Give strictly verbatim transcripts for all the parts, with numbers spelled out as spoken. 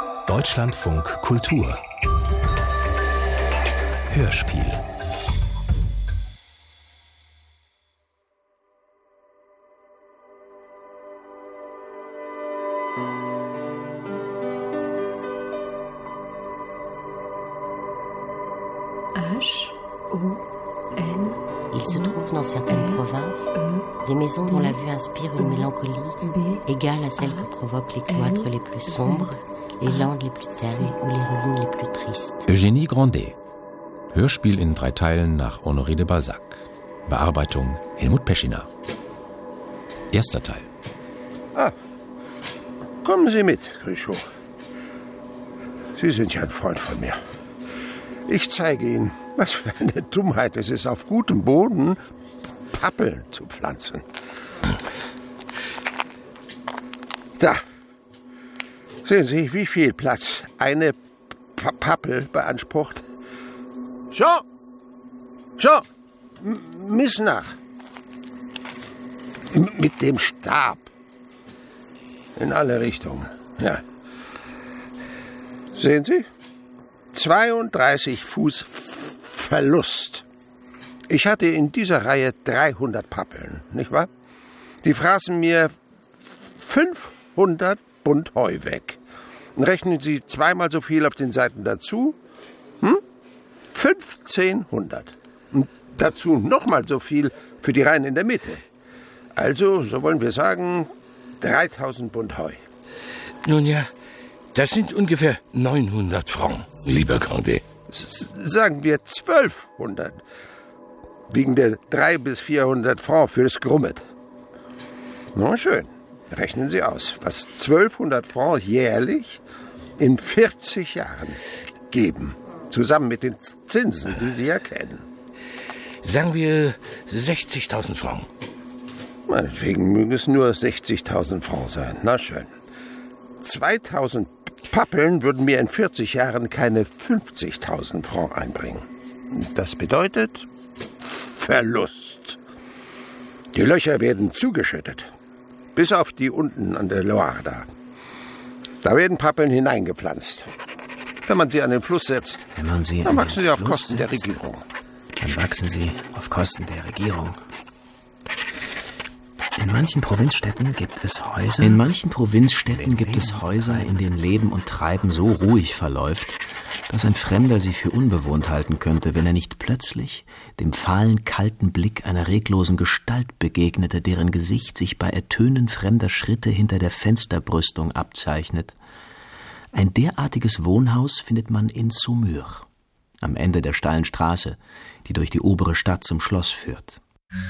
Deutschlandfunk Kultur Hörspiel. Il se trouve dans certaines provinces des maisons dont la vue inspire une mélancolie égale à celle que provoquent les cloîtres les plus sombres, les landes les plus ternes ou les ruines les plus tristes. Eugénie Grandet. Hörspiel in drei Teilen nach Honoré de Balzac. Bearbeitung Helmut Peschiner. Erster Teil. Ah, kommen Sie mit, Cruchot. Sie sind ja ein Freund von mir. Ich zeige Ihnen, was für eine Dummheit es ist, auf gutem Boden Pappeln zu pflanzen. Da. Sehen Sie, wie viel Platz eine P- Pappel beansprucht? Jean! Jean! M- miss nach. M- mit dem Stab. In alle Richtungen. Ja. Sehen Sie? zweiunddreißig Fuß F- Verlust. Ich hatte in dieser Reihe dreihundert Pappeln, nicht wahr? Die fraßen mir fünfhundert Bund Heu weg. Rechnen Sie zweimal so viel auf den Seiten dazu? Hm? fünfzehnhundert. Und dazu nochmal so viel für die Reihen in der Mitte. Also, so wollen wir sagen, dreitausend Bund Heu. Nun ja, das sind ungefähr neunhundert Francs, lieber Grandet. S- sagen wir zwölfhundert. Wegen der dreihundert bis vierhundert Francs fürs Grummet. Na schön, rechnen Sie aus, was zwölfhundert Francs jährlich in vierzig Jahren geben. Zusammen mit den Zinsen, die Sie ja kennen. Sagen wir sechzigtausend Francs. Meinetwegen mögen es nur sechzigtausend Francs sein. Na schön. zweitausend Pappeln würden mir in vierzig Jahren keine fünfzigtausend Francs einbringen. Das bedeutet Verlust. Die Löcher werden zugeschüttet. Bis auf die unten an der Loire da. Da werden Pappeln hineingepflanzt. Wenn man sie an den Fluss setzt, Wenn man sie dann an wachsen den sie auf Fluss Kosten der setzt, Regierung. Dann wachsen sie auf Kosten der Regierung. In manchen Provinzstädten gibt es Häuser. In manchen Provinzstädten gibt es Häuser, in denen Leben und Treiben so ruhig verläuft, dass ein Fremder sie für unbewohnt halten könnte, wenn er nicht plötzlich dem fahlen, kalten Blick einer reglosen Gestalt begegnete, deren Gesicht sich bei Ertönen fremder Schritte hinter der Fensterbrüstung abzeichnet. Ein derartiges Wohnhaus findet man in Saumur, am Ende der steilen Straße, die durch die obere Stadt zum Schloss führt.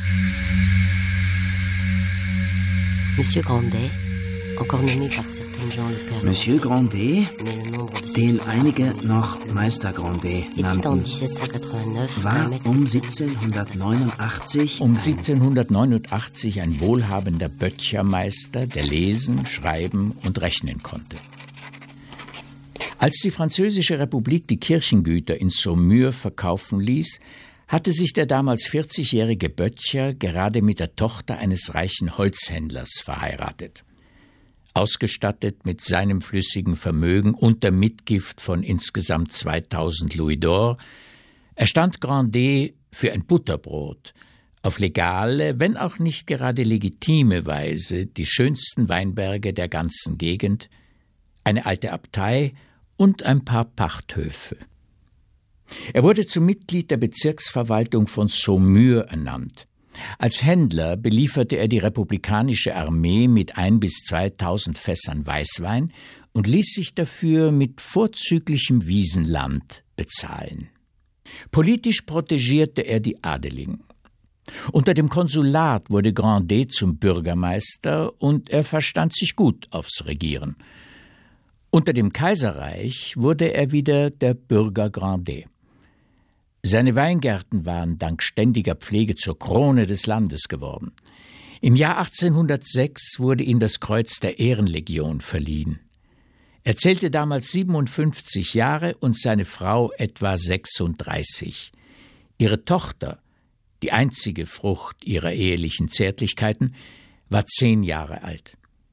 Monsieur Grandet, encore nommé par certains gens le Père Monsieur Grandet, mais le nombre de den einige noch Meister Grandet était en nannten, dix-sept cent quatre-vingt-neuf war un maître um siebzehnhundertneunundachtzig Um siebzehnhundertneunundachtzig ein wohlhabender Böttchermeister, der lesen, schreiben und rechnen konnte. Als die Französische Republik die Kirchengüter in Saumur verkaufen ließ, hatte sich der damals vierzigjährige Böttcher gerade mit der Tochter eines reichen Holzhändlers verheiratet. Ausgestattet mit seinem flüssigen Vermögen und der Mitgift von insgesamt zweitausend Louis d'Or, erstand Grandet für ein Butterbrot auf legale, wenn auch nicht gerade legitime Weise die schönsten Weinberge der ganzen Gegend, eine alte Abtei und ein paar Pachthöfe. Er wurde zum Mitglied der Bezirksverwaltung von Saumur ernannt. Als Händler belieferte er die republikanische Armee mit ein bis zweitausend Fässern Weißwein und ließ sich dafür mit vorzüglichem Wiesenland bezahlen. Politisch protegierte er die Adeligen. Unter dem Konsulat wurde Grandet zum Bürgermeister und er verstand sich gut aufs Regieren. Unter dem Kaiserreich wurde er wieder der Bürger Grandet. Seine Weingärten waren dank ständiger Pflege zur Krone des Landes geworden. Im Jahr achtzehnhundertsechs wurde ihm das Kreuz der Ehrenlegion verliehen. Er zählte damals siebenundfünfzig Jahre und seine Frau etwa sechsunddreißig. Ihre Tochter, die einzige Frucht ihrer ehelichen Zärtlichkeiten, war zehn Jahre alt.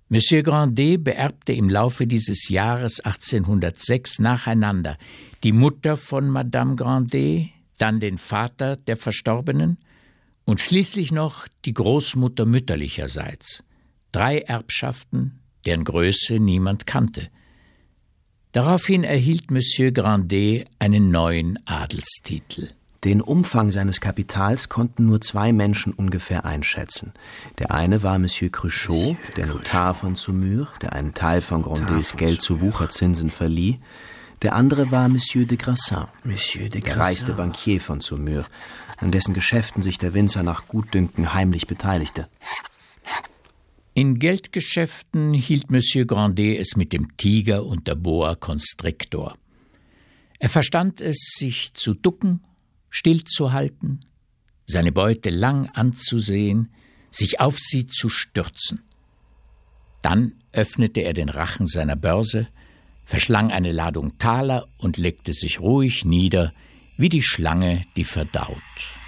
Monsieur Grandet beerbte im Laufe dieses Jahres achtzehnhundertsechs nacheinander die Mutter von Madame Grandet, dann den Vater der Verstorbenen und schließlich noch die Großmutter mütterlicherseits. Drei Erbschaften, deren Größe niemand kannte. Daraufhin erhielt Monsieur Grandet einen neuen Adelstitel. Den Umfang seines Kapitals konnten nur zwei Menschen ungefähr einschätzen. Der eine war Monsieur Cruchot, Monsieur der Notar Cruchot. von Saumur, der einen Teil von Grandets Geld zu Wucherzinsen verlieh. Der andere war Monsieur de Grassin, Monsieur de Grassin, der reichste Bankier von Saumur, an dessen Geschäften sich der Winzer nach Gutdünken heimlich beteiligte. In Geldgeschäften hielt Monsieur Grandet es mit dem Tiger und der Boa Constrictor. Er verstand es, sich zu ducken, stillzuhalten, seine Beute lang anzusehen, sich auf sie zu stürzen. Dann öffnete er den Rachen seiner Börse, verschlang eine Ladung Taler und legte sich ruhig nieder, wie die Schlange, die verdaut.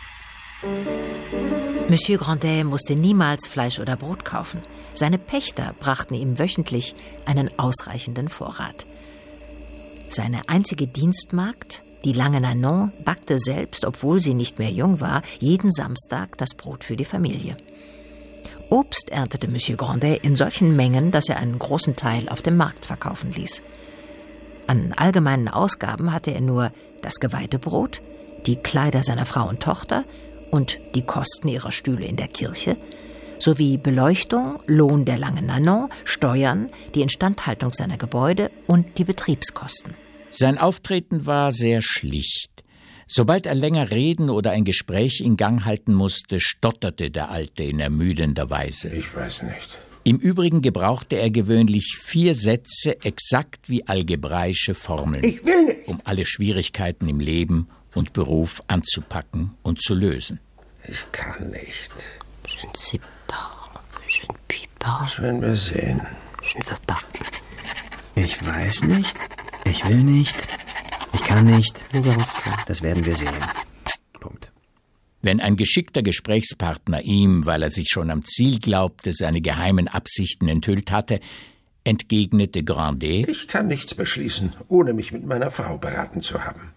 Monsieur Grandet musste niemals Fleisch oder Brot kaufen. Seine Pächter brachten ihm wöchentlich einen ausreichenden Vorrat. Seine einzige Dienstmagd, die lange Nanon, backte selbst, obwohl sie nicht mehr jung war, jeden Samstag das Brot für die Familie. Obst erntete Monsieur Grandet in solchen Mengen, dass er einen großen Teil auf dem Markt verkaufen ließ. An allgemeinen Ausgaben hatte er nur das geweihte Brot, die Kleider seiner Frau und Tochter und die Kosten ihrer Stühle in der Kirche, sowie Beleuchtung, Lohn der langen Nanon, Steuern, die Instandhaltung seiner Gebäude und die Betriebskosten. Sein Auftreten war sehr schlicht. Sobald er länger reden oder ein Gespräch in Gang halten musste, stotterte der Alte in ermüdender Weise. Ich weiß nicht. Im Übrigen gebrauchte er gewöhnlich vier Sätze exakt wie algebraische Formeln, Ich will nicht. um alle Schwierigkeiten im Leben und Beruf anzupacken und zu lösen. Ich kann nicht. Je ne sais pas, je ne puis pas, Das werden wir sehen. je ne veux pas. Ich weiß nicht, ich will nicht, ich kann nicht. Nous verrons cela. Das werden wir sehen. Punkt. Wenn ein geschickter Gesprächspartner ihm, weil er sich schon am Ziel glaubte, seine geheimen Absichten enthüllt hatte, entgegnete Grandet: Ich kann nichts beschließen, ohne mich mit meiner Frau beraten zu haben.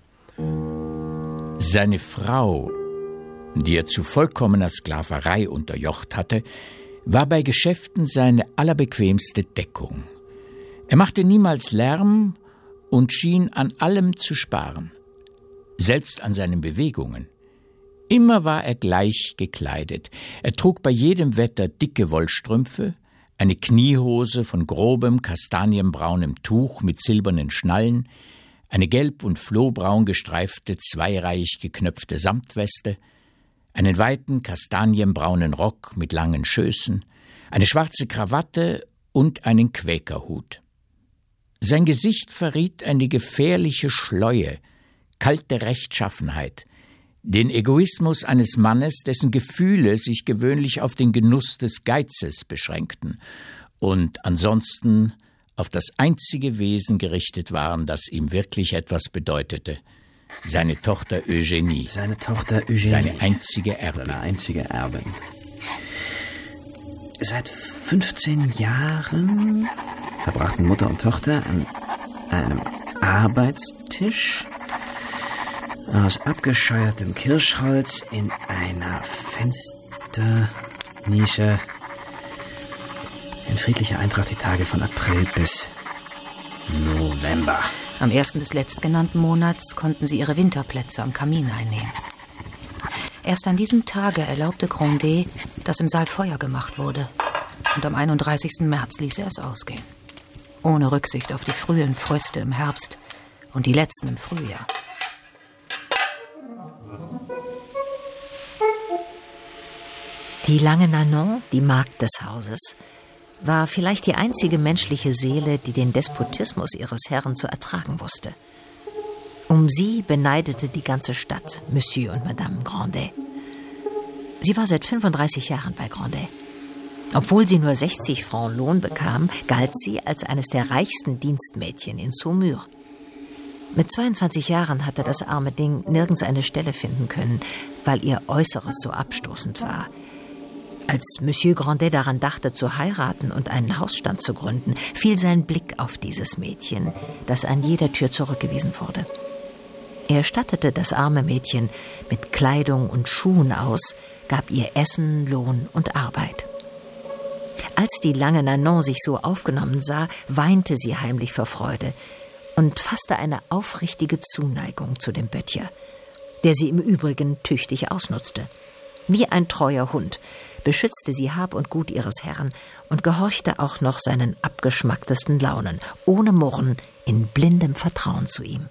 Seine Frau, die er zu vollkommener Sklaverei unterjocht hatte, war bei Geschäften seine allerbequemste Deckung. Er machte niemals Lärm und schien an allem zu sparen, selbst an seinen Bewegungen. Immer war er gleich gekleidet. Er trug bei jedem Wetter dicke Wollstrümpfe, eine Kniehose von grobem, kastanienbraunem Tuch mit silbernen Schnallen, eine gelb- und flohbraun gestreifte, zweireihig geknöpfte Samtweste, einen weiten kastanienbraunen Rock mit langen Schößen, eine schwarze Krawatte und einen Quäkerhut. Sein Gesicht verriet eine gefährliche Schleue, kalte Rechtschaffenheit, den Egoismus eines Mannes, dessen Gefühle sich gewöhnlich auf den Genuss des Geizes beschränkten und ansonsten auf das einzige Wesen gerichtet waren, das ihm wirklich etwas bedeutete: seine Tochter Eugenie. Seine Tochter Eugenie. Seine einzige Erbin. Seine einzige Erbin. Seit fünfzehn Jahren verbrachten Mutter und Tochter an einem Arbeitstisch aus abgescheuertem Kirschholz in einer Fensternische in friedlicher Eintracht die Tage von April bis November. Am ersten des letztgenannten Monats konnten sie ihre Winterplätze am Kamin einnehmen. Erst an diesem Tage erlaubte Grandet, dass im Saal Feuer gemacht wurde. Und am einunddreißigsten März ließ er es ausgehen. Ohne Rücksicht auf die frühen Fröste im Herbst und die letzten im Frühjahr. Die lange Nanon, die Magd des Hauses, war vielleicht die einzige menschliche Seele, die den Despotismus ihres Herrn zu ertragen wusste. Um sie beneidete die ganze Stadt Monsieur und Madame Grandet. Sie war seit fünfunddreißig Jahren bei Grandet. Obwohl sie nur sechzig Francs Lohn bekam, galt sie als eines der reichsten Dienstmädchen in Saumur. Mit zweiundzwanzig Jahren hatte das arme Ding nirgends eine Stelle finden können, weil ihr Äußeres so abstoßend war. Als Monsieur Grandet daran dachte, zu heiraten und einen Hausstand zu gründen, fiel sein Blick auf dieses Mädchen, das an jeder Tür zurückgewiesen wurde. Er stattete das arme Mädchen mit Kleidung und Schuhen aus, gab ihr Essen, Lohn und Arbeit. Als die lange Nanon sich so aufgenommen sah, weinte sie heimlich vor Freude und fasste eine aufrichtige Zuneigung zu dem Böttcher, der sie im Übrigen tüchtig ausnutzte. Wie ein treuer Hund beschützte sie Hab und Gut ihres Herrn und gehorchte auch noch seinen abgeschmacktesten Launen, ohne Murren, in blindem Vertrauen zu ihm.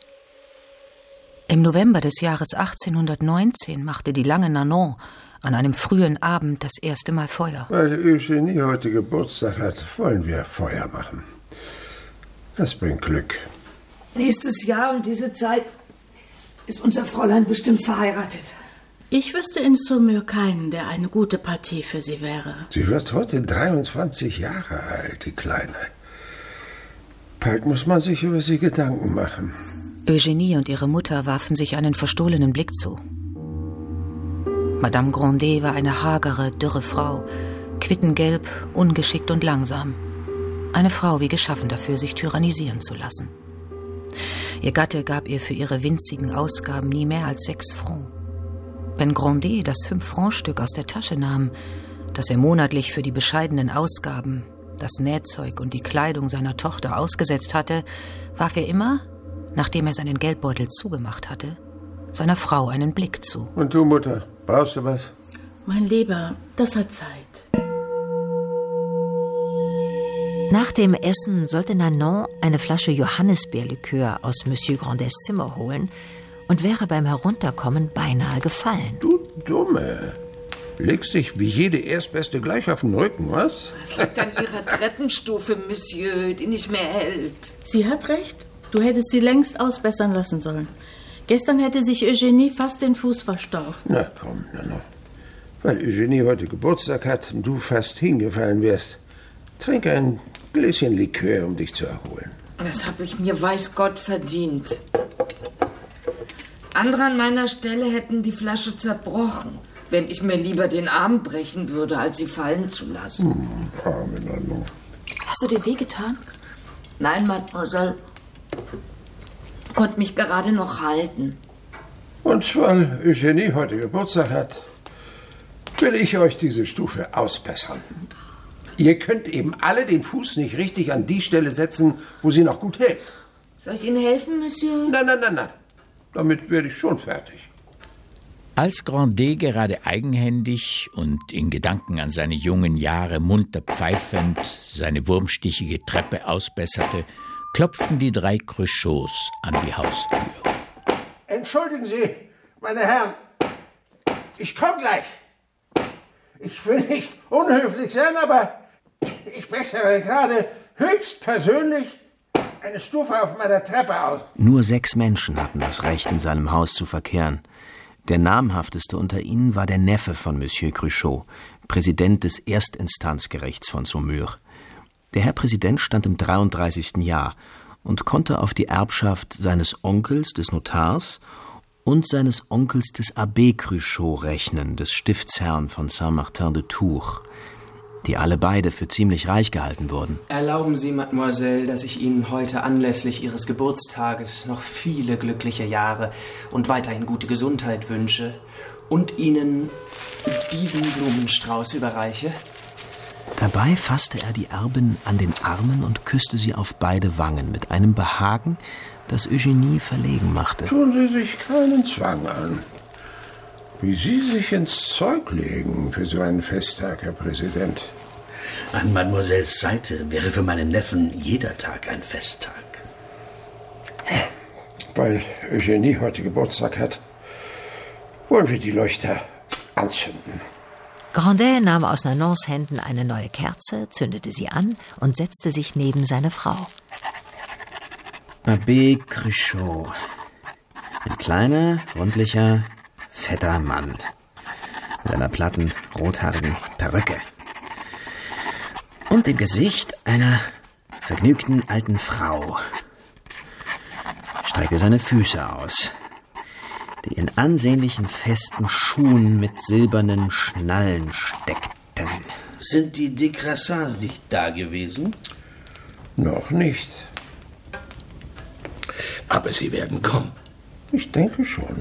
Im November des Jahres achtzehnhundertneunzehn machte die lange Nanon an einem frühen Abend das erste Mal Feuer. Weil Eugenie heute Geburtstag hat, wollen wir Feuer machen. Das bringt Glück. Nächstes Jahr um diese Zeit ist unser Fräulein bestimmt verheiratet. Ich wüsste in Saumur keinen, der eine gute Partie für sie wäre. Sie wird heute dreiundzwanzig Jahre alt, die Kleine. Bald muss man sich über sie Gedanken machen. Eugenie und ihre Mutter warfen sich einen verstohlenen Blick zu. Madame Grandet war eine hagere, dürre Frau, quittengelb, ungeschickt und langsam. Eine Frau wie geschaffen dafür, sich tyrannisieren zu lassen. Ihr Gatte gab ihr für ihre winzigen Ausgaben nie mehr als sechs Francs. Wenn Grandet das Fünf-Franc-Stück aus der Tasche nahm, das er monatlich für die bescheidenen Ausgaben, das Nähzeug und die Kleidung seiner Tochter ausgesetzt hatte, warf er immer, nachdem er seinen Geldbeutel zugemacht hatte, seiner Frau einen Blick zu. Und du, Mutter, brauchst du was? Mein Lieber, das hat Zeit. Nach dem Essen sollte Nanon eine Flasche Johannisbeerlikör aus Monsieur Grandets Zimmer holen und wäre beim Herunterkommen beinahe gefallen. Du Dumme. Legst dich wie jede Erstbeste gleich auf den Rücken, was? Das liegt an ihrer Treppenstufe, Monsieur, die nicht mehr hält. Sie hat recht. Du hättest sie längst ausbessern lassen sollen. Gestern hätte sich Eugenie fast den Fuß verstaucht. Na komm, Nanon. Weil Eugenie heute Geburtstag hat und du fast hingefallen wärst, trink ein Gläschen Likör, um dich zu erholen. Das habe ich mir weiß Gott verdient. Andere an meiner Stelle hätten die Flasche zerbrochen, wenn ich mir lieber den Arm brechen würde, als sie fallen zu lassen. Hm, arme Nanon. Hast du dir wehgetan? Nein, Mademoiselle. Konnte mich gerade noch halten. Und weil Eugenie heute Geburtstag hat, will ich euch diese Stufe ausbessern. Ihr könnt eben alle den Fuß nicht richtig an die Stelle setzen, wo sie noch gut hält. Soll ich Ihnen helfen, Monsieur? Nein, nein, nein, nein. Damit werde ich schon fertig. Als Grandet gerade eigenhändig und in Gedanken an seine jungen Jahre munter pfeifend seine wurmstichige Treppe ausbesserte, klopften die drei Cruchots an die Haustür. Entschuldigen Sie, meine Herren, ich komme gleich. Ich will nicht unhöflich sein, aber ich bessere gerade höchstpersönlich eine Stufe auf meiner Treppe aus. Nur sechs Menschen hatten das Recht, in seinem Haus zu verkehren. Der namhafteste unter ihnen war der Neffe von Monsieur Cruchot, Präsident des Erstinstanzgerichts von Saumur. Der Herr Präsident stand im dreiunddreißigsten Jahr und konnte auf die Erbschaft seines Onkels, des Notars, und seines Onkels des Abbé Cruchot rechnen, des Stiftsherrn von Saint-Martin-de-Tours, die alle beide für ziemlich reich gehalten wurden. Erlauben Sie, Mademoiselle, dass ich Ihnen heute anlässlich Ihres Geburtstages noch viele glückliche Jahre und weiterhin gute Gesundheit wünsche und Ihnen diesen Blumenstrauß überreiche. Dabei fasste er die Erbin an den Armen und küsste sie auf beide Wangen mit einem Behagen, das Eugenie verlegen machte. Tun Sie sich keinen Zwang an. Wie Sie sich ins Zeug legen für so einen Festtag, Herr Präsident. An Mademoiselles Seite wäre für meinen Neffen jeder Tag ein Festtag. Weil Eugenie heute Geburtstag hat, wollen wir die Leuchter anzünden. Grandet nahm aus Nanons Händen eine neue Kerze, zündete sie an und setzte sich neben seine Frau. Abbé Cruchot. Ein kleiner, rundlicher, fetter Mann. Mit einer platten, rothaarigen Perücke. Und dem Gesicht einer vergnügten alten Frau. Streckte seine Füße aus. die in ansehnlichen festen Schuhen mit silbernen Schnallen steckten. Sind die de Grassins nicht da gewesen? Noch nicht. Aber sie werden kommen. Ich denke schon.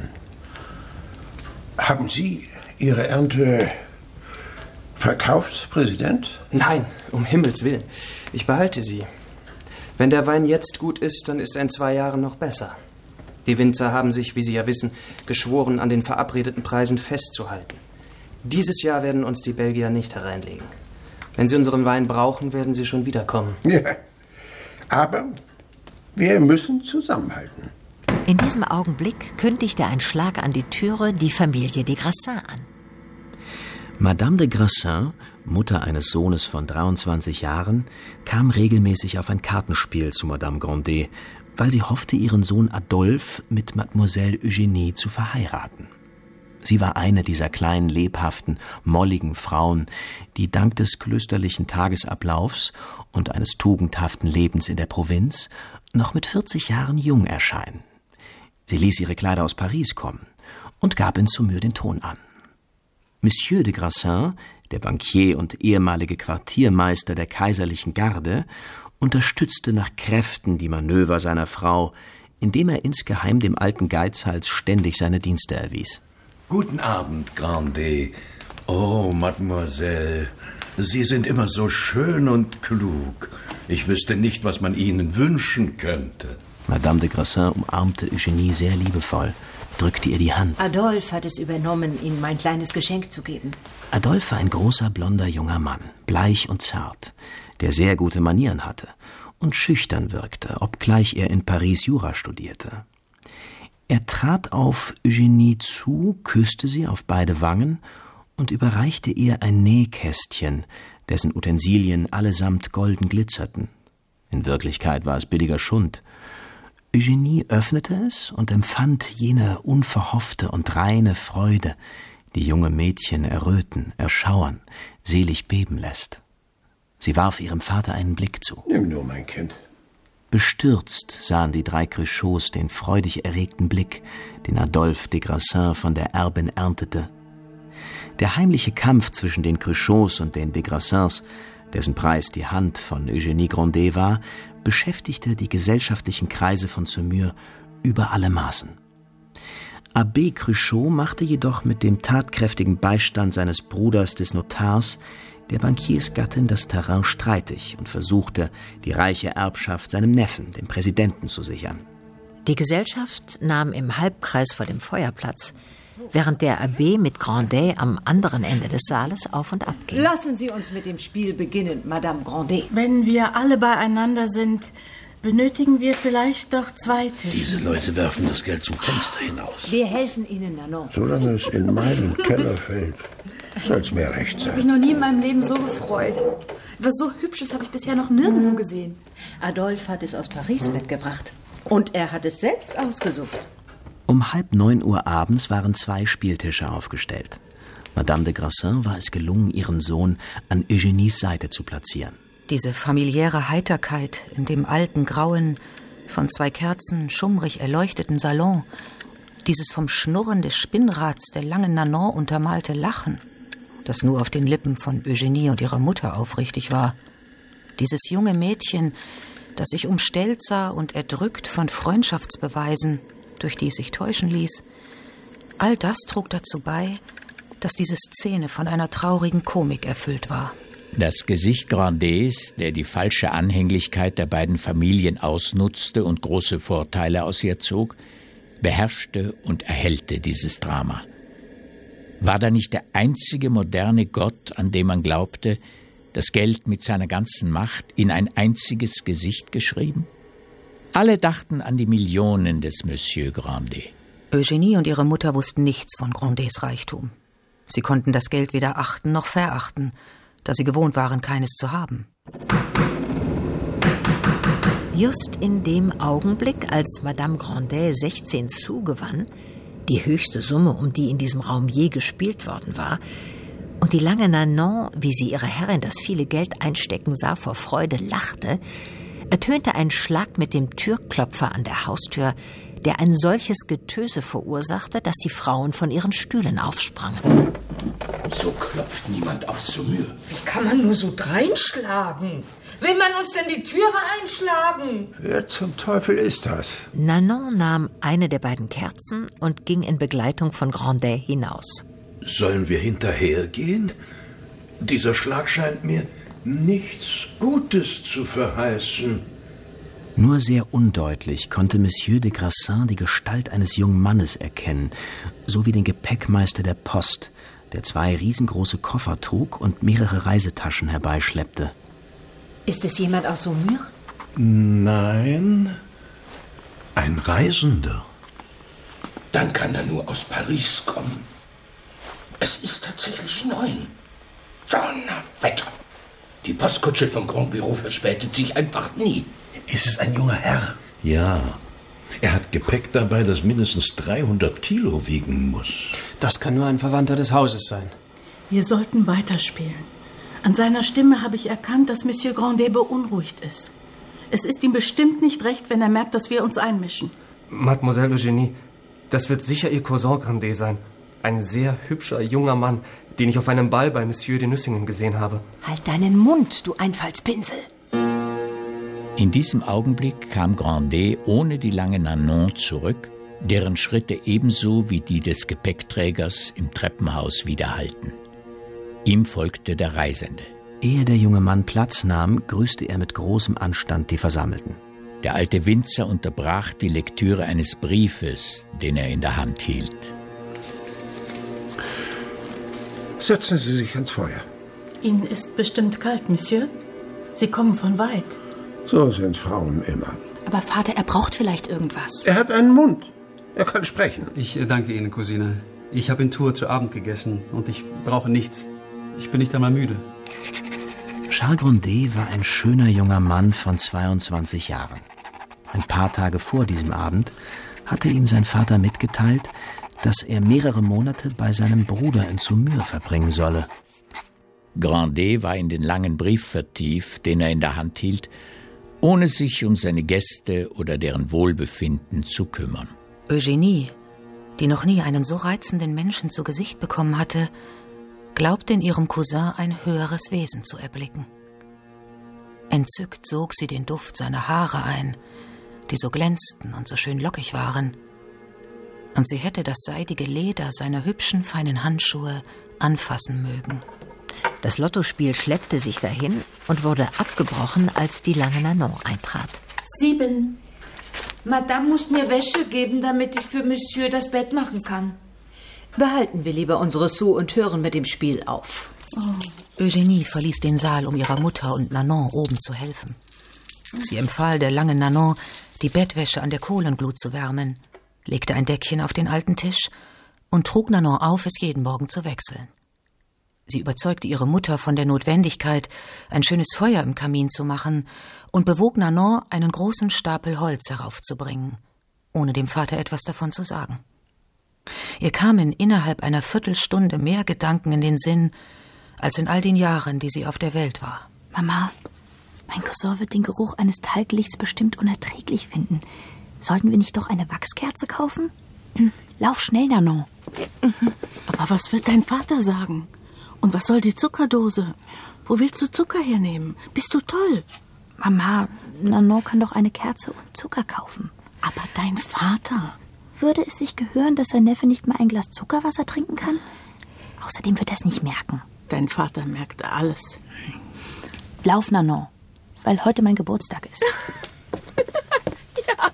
Haben Sie Ihre Ernte verkauft, Präsident? Nein, um Himmels Willen. Ich behalte sie. Wenn der Wein jetzt gut ist, dann ist er in zwei Jahren noch besser. Die Winzer haben sich, wie Sie ja wissen, geschworen, an den verabredeten Preisen festzuhalten. Dieses Jahr werden uns die Belgier nicht hereinlegen. Wenn sie unseren Wein brauchen, werden sie schon wiederkommen. Ja, aber wir müssen zusammenhalten. In diesem Augenblick kündigte ein Schlag an die Türe die Familie de Grassins an. Madame de Grassin, Mutter eines Sohnes von dreiundzwanzig Jahren, kam regelmäßig auf ein Kartenspiel zu Madame Grandet, weil sie hoffte, ihren Sohn Adolphe mit Mademoiselle Eugénie zu verheiraten. Sie war eine dieser kleinen, lebhaften, molligen Frauen, die dank des klösterlichen Tagesablaufs und eines tugendhaften Lebens in der Provinz noch mit vierzig Jahren jung erscheinen. Sie ließ ihre Kleider aus Paris kommen und gab in Saumur den Ton an. Monsieur de Grassin, der Bankier und ehemalige Quartiermeister der kaiserlichen Garde, unterstützte nach Kräften die Manöver seiner Frau, indem er insgeheim dem alten Geizhals ständig seine Dienste erwies. Guten Abend, Grandet. Oh, Mademoiselle, Sie sind immer so schön und klug. Ich wüsste nicht, was man Ihnen wünschen könnte. Madame de Grassin umarmte Eugénie sehr liebevoll, drückte ihr die Hand. Adolphe hat es übernommen, Ihnen mein kleines Geschenk zu geben. Adolphe war ein großer, blonder junger Mann, bleich und zart, der sehr gute Manieren hatte und schüchtern wirkte, obgleich er in Paris Jura studierte. Er trat auf Eugénie zu, küsste sie auf beide Wangen und überreichte ihr ein Nähkästchen, dessen Utensilien allesamt golden glitzerten. In Wirklichkeit war es billiger Schund. Eugénie öffnete es und empfand jene unverhoffte und reine Freude, die junge Mädchen erröten, erschauern, selig beben lässt. Sie warf ihrem Vater einen Blick zu. Nimm nur, mein Kind. Bestürzt sahen die drei Cruchots den freudig erregten Blick, den Adolphe de Grassin von der Erbin erntete. Der heimliche Kampf zwischen den Cruchots und den de Grassins, dessen Preis die Hand von Eugénie Grandet war, beschäftigte die gesellschaftlichen Kreise von Saumur über alle Maßen. Abbé Cruchot machte jedoch mit dem tatkräftigen Beistand seines Bruders des Notars der Bankiersgattin das Terrain streitig und versuchte, die reiche Erbschaft seinem Neffen, dem Präsidenten, zu sichern. Die Gesellschaft nahm im Halbkreis vor dem Feuer Platz, während der Abbé mit Grandet am anderen Ende des Saales auf und ab ging. Lassen Sie uns mit dem Spiel beginnen, Madame Grandet. Wenn wir alle beieinander sind, benötigen wir vielleicht doch zwei Tische. Diese Leute werfen das Geld zum Fenster hinaus. Wir helfen Ihnen, Nanon. Solange es in meinen Keller fällt, soll es mir recht Ich habe mich sein. noch nie in meinem Leben so gefreut. Was so Hübsches habe ich bisher noch nirgendwo gesehen. Adolphe hat es aus Paris mitgebracht. Und er hat es selbst ausgesucht. Um halb neun Uhr abends waren zwei Spieltische aufgestellt. Madame de Grassin war es gelungen, ihren Sohn an Eugénies Seite zu platzieren. Diese familiäre Heiterkeit in dem alten, grauen, von zwei Kerzen schummrig erleuchteten Salon, dieses vom Schnurren des Spinnrads der langen Nanon untermalte Lachen, das nur auf den Lippen von Eugénie und ihrer Mutter aufrichtig war, dieses junge Mädchen, das sich umstellt sah und erdrückt von Freundschaftsbeweisen, durch die es sich täuschen ließ, all das trug dazu bei, dass diese Szene von einer traurigen Komik erfüllt war. Das Gesicht Grandets, der die falsche Anhänglichkeit der beiden Familien ausnutzte und große Vorteile aus ihr zog, beherrschte und erhellte dieses Drama. War da nicht der einzige moderne Gott, an dem man glaubte, das Geld mit seiner ganzen Macht in ein einziges Gesicht geschrieben? Alle dachten an die Millionen des Monsieur Grandet. Eugénie und ihre Mutter wussten nichts von Grandets Reichtum. Sie konnten das Geld weder achten noch verachten, da sie gewohnt waren, keines zu haben. Just in dem Augenblick, als Madame Grandet sechzehn Sous gewann, die höchste Summe, um die in diesem Raum je gespielt worden war, und die lange Nanon, wie sie ihre Herrin das viele Geld einstecken sah, vor Freude lachte, ertönte ein Schlag mit dem Türklopfer an der Haustür, der ein solches Getöse verursachte, dass die Frauen von ihren Stühlen aufsprangen. So klopft niemand auf Saumur. Wie kann man nur so dreinschlagen? Will man uns denn die Türe einschlagen? Wer zum Teufel ist das? Nanon nahm eine der beiden Kerzen und ging in Begleitung von Grandet hinaus. Sollen wir hinterhergehen? Dieser Schlag scheint mir nichts Gutes zu verheißen. Nur sehr undeutlich konnte Monsieur de Grassin die Gestalt eines jungen Mannes erkennen, sowie den Gepäckmeister der Post, der zwei riesengroße Koffer trug und mehrere Reisetaschen herbeischleppte. Ist es jemand aus Saumur? Nein, ein Reisender. Dann kann er nur aus Paris kommen. Es ist tatsächlich neun. Donnerwetter! Die Postkutsche vom Grand Bureau verspätet sich einfach nie. Ist es ein junger Herr? Ja. Er hat Gepäck dabei, das mindestens dreihundert Kilo wiegen muss. Das kann nur ein Verwandter des Hauses sein. Wir sollten weiterspielen. An seiner Stimme habe ich erkannt, dass Monsieur Grandet beunruhigt ist. Es ist ihm bestimmt nicht recht, wenn er merkt, dass wir uns einmischen. Mademoiselle Eugénie, das wird sicher Ihr Cousin Grandet sein. Ein sehr hübscher junger Mann, den ich auf einem Ball bei Monsieur de Nucingen gesehen habe. Halt deinen Mund, du Einfallspinsel. In diesem Augenblick kam Grandet ohne die lange Nanon zurück, deren Schritte ebenso wie die des Gepäckträgers im Treppenhaus widerhallten. Ihm folgte der Reisende. Ehe der junge Mann Platz nahm, grüßte er mit großem Anstand die Versammelten. Der alte Winzer unterbrach die Lektüre eines Briefes, den er in der Hand hielt. Setzen Sie sich ans Feuer. Ihnen ist bestimmt kalt, Monsieur. Sie kommen von weit. So sind Frauen immer. Aber Vater, er braucht vielleicht irgendwas. Er hat einen Mund. Er kann sprechen. Ich danke Ihnen, Cousine. Ich habe in Tours zu Abend gegessen und ich brauche nichts. Ich bin nicht einmal müde. Charles Grandet war ein schöner junger Mann von zweiundzwanzig Jahren. Ein paar Tage vor diesem Abend hatte ihm sein Vater mitgeteilt, dass er mehrere Monate bei seinem Bruder in Saumur verbringen solle. Grandet war in den langen Brief vertieft, den er in der Hand hielt, ohne sich um seine Gäste oder deren Wohlbefinden zu kümmern. Eugénie, die noch nie einen so reizenden Menschen zu Gesicht bekommen hatte, glaubte in ihrem Cousin ein höheres Wesen zu erblicken. Entzückt sog sie den Duft seiner Haare ein, die so glänzten und so schön lockig waren. Und sie hätte das seidige Leder seiner hübschen, feinen Handschuhe anfassen mögen. Das Lottospiel schleppte sich dahin und wurde abgebrochen, als die lange Nanon eintrat. Sieben. Madame muss mir Wäsche geben, damit ich für Monsieur das Bett machen kann. Behalten wir lieber unsere Sous und hören mit dem Spiel auf. Oh. Eugénie verließ den Saal, um ihrer Mutter und Nanon oben zu helfen. Sie empfahl der langen Nanon, die Bettwäsche an der Kohlenglut zu wärmen, legte ein Deckchen auf den alten Tisch und trug Nanon auf, es jeden Morgen zu wechseln. Sie überzeugte ihre Mutter von der Notwendigkeit, ein schönes Feuer im Kamin zu machen und bewog Nanon, einen großen Stapel Holz heraufzubringen, ohne dem Vater etwas davon zu sagen. Ihr kamen innerhalb einer Viertelstunde mehr Gedanken in den Sinn, als in all den Jahren, die sie auf der Welt war. Mama, mein Cousin wird den Geruch eines Talglichts bestimmt unerträglich finden. Sollten wir nicht doch eine Wachskerze kaufen? Lauf schnell, Nanon. Aber was wird dein Vater sagen? Und was soll die Zuckerdose? Wo willst du Zucker hernehmen? Bist du toll? Mama, Nanon kann doch eine Kerze und Zucker kaufen. Aber dein Vater... Würde es sich gehören, dass sein Neffe nicht mal ein Glas Zuckerwasser trinken kann? Außerdem wird er es nicht merken. Dein Vater merkt alles. Lauf, Nanon, weil heute mein Geburtstag ist. Ja.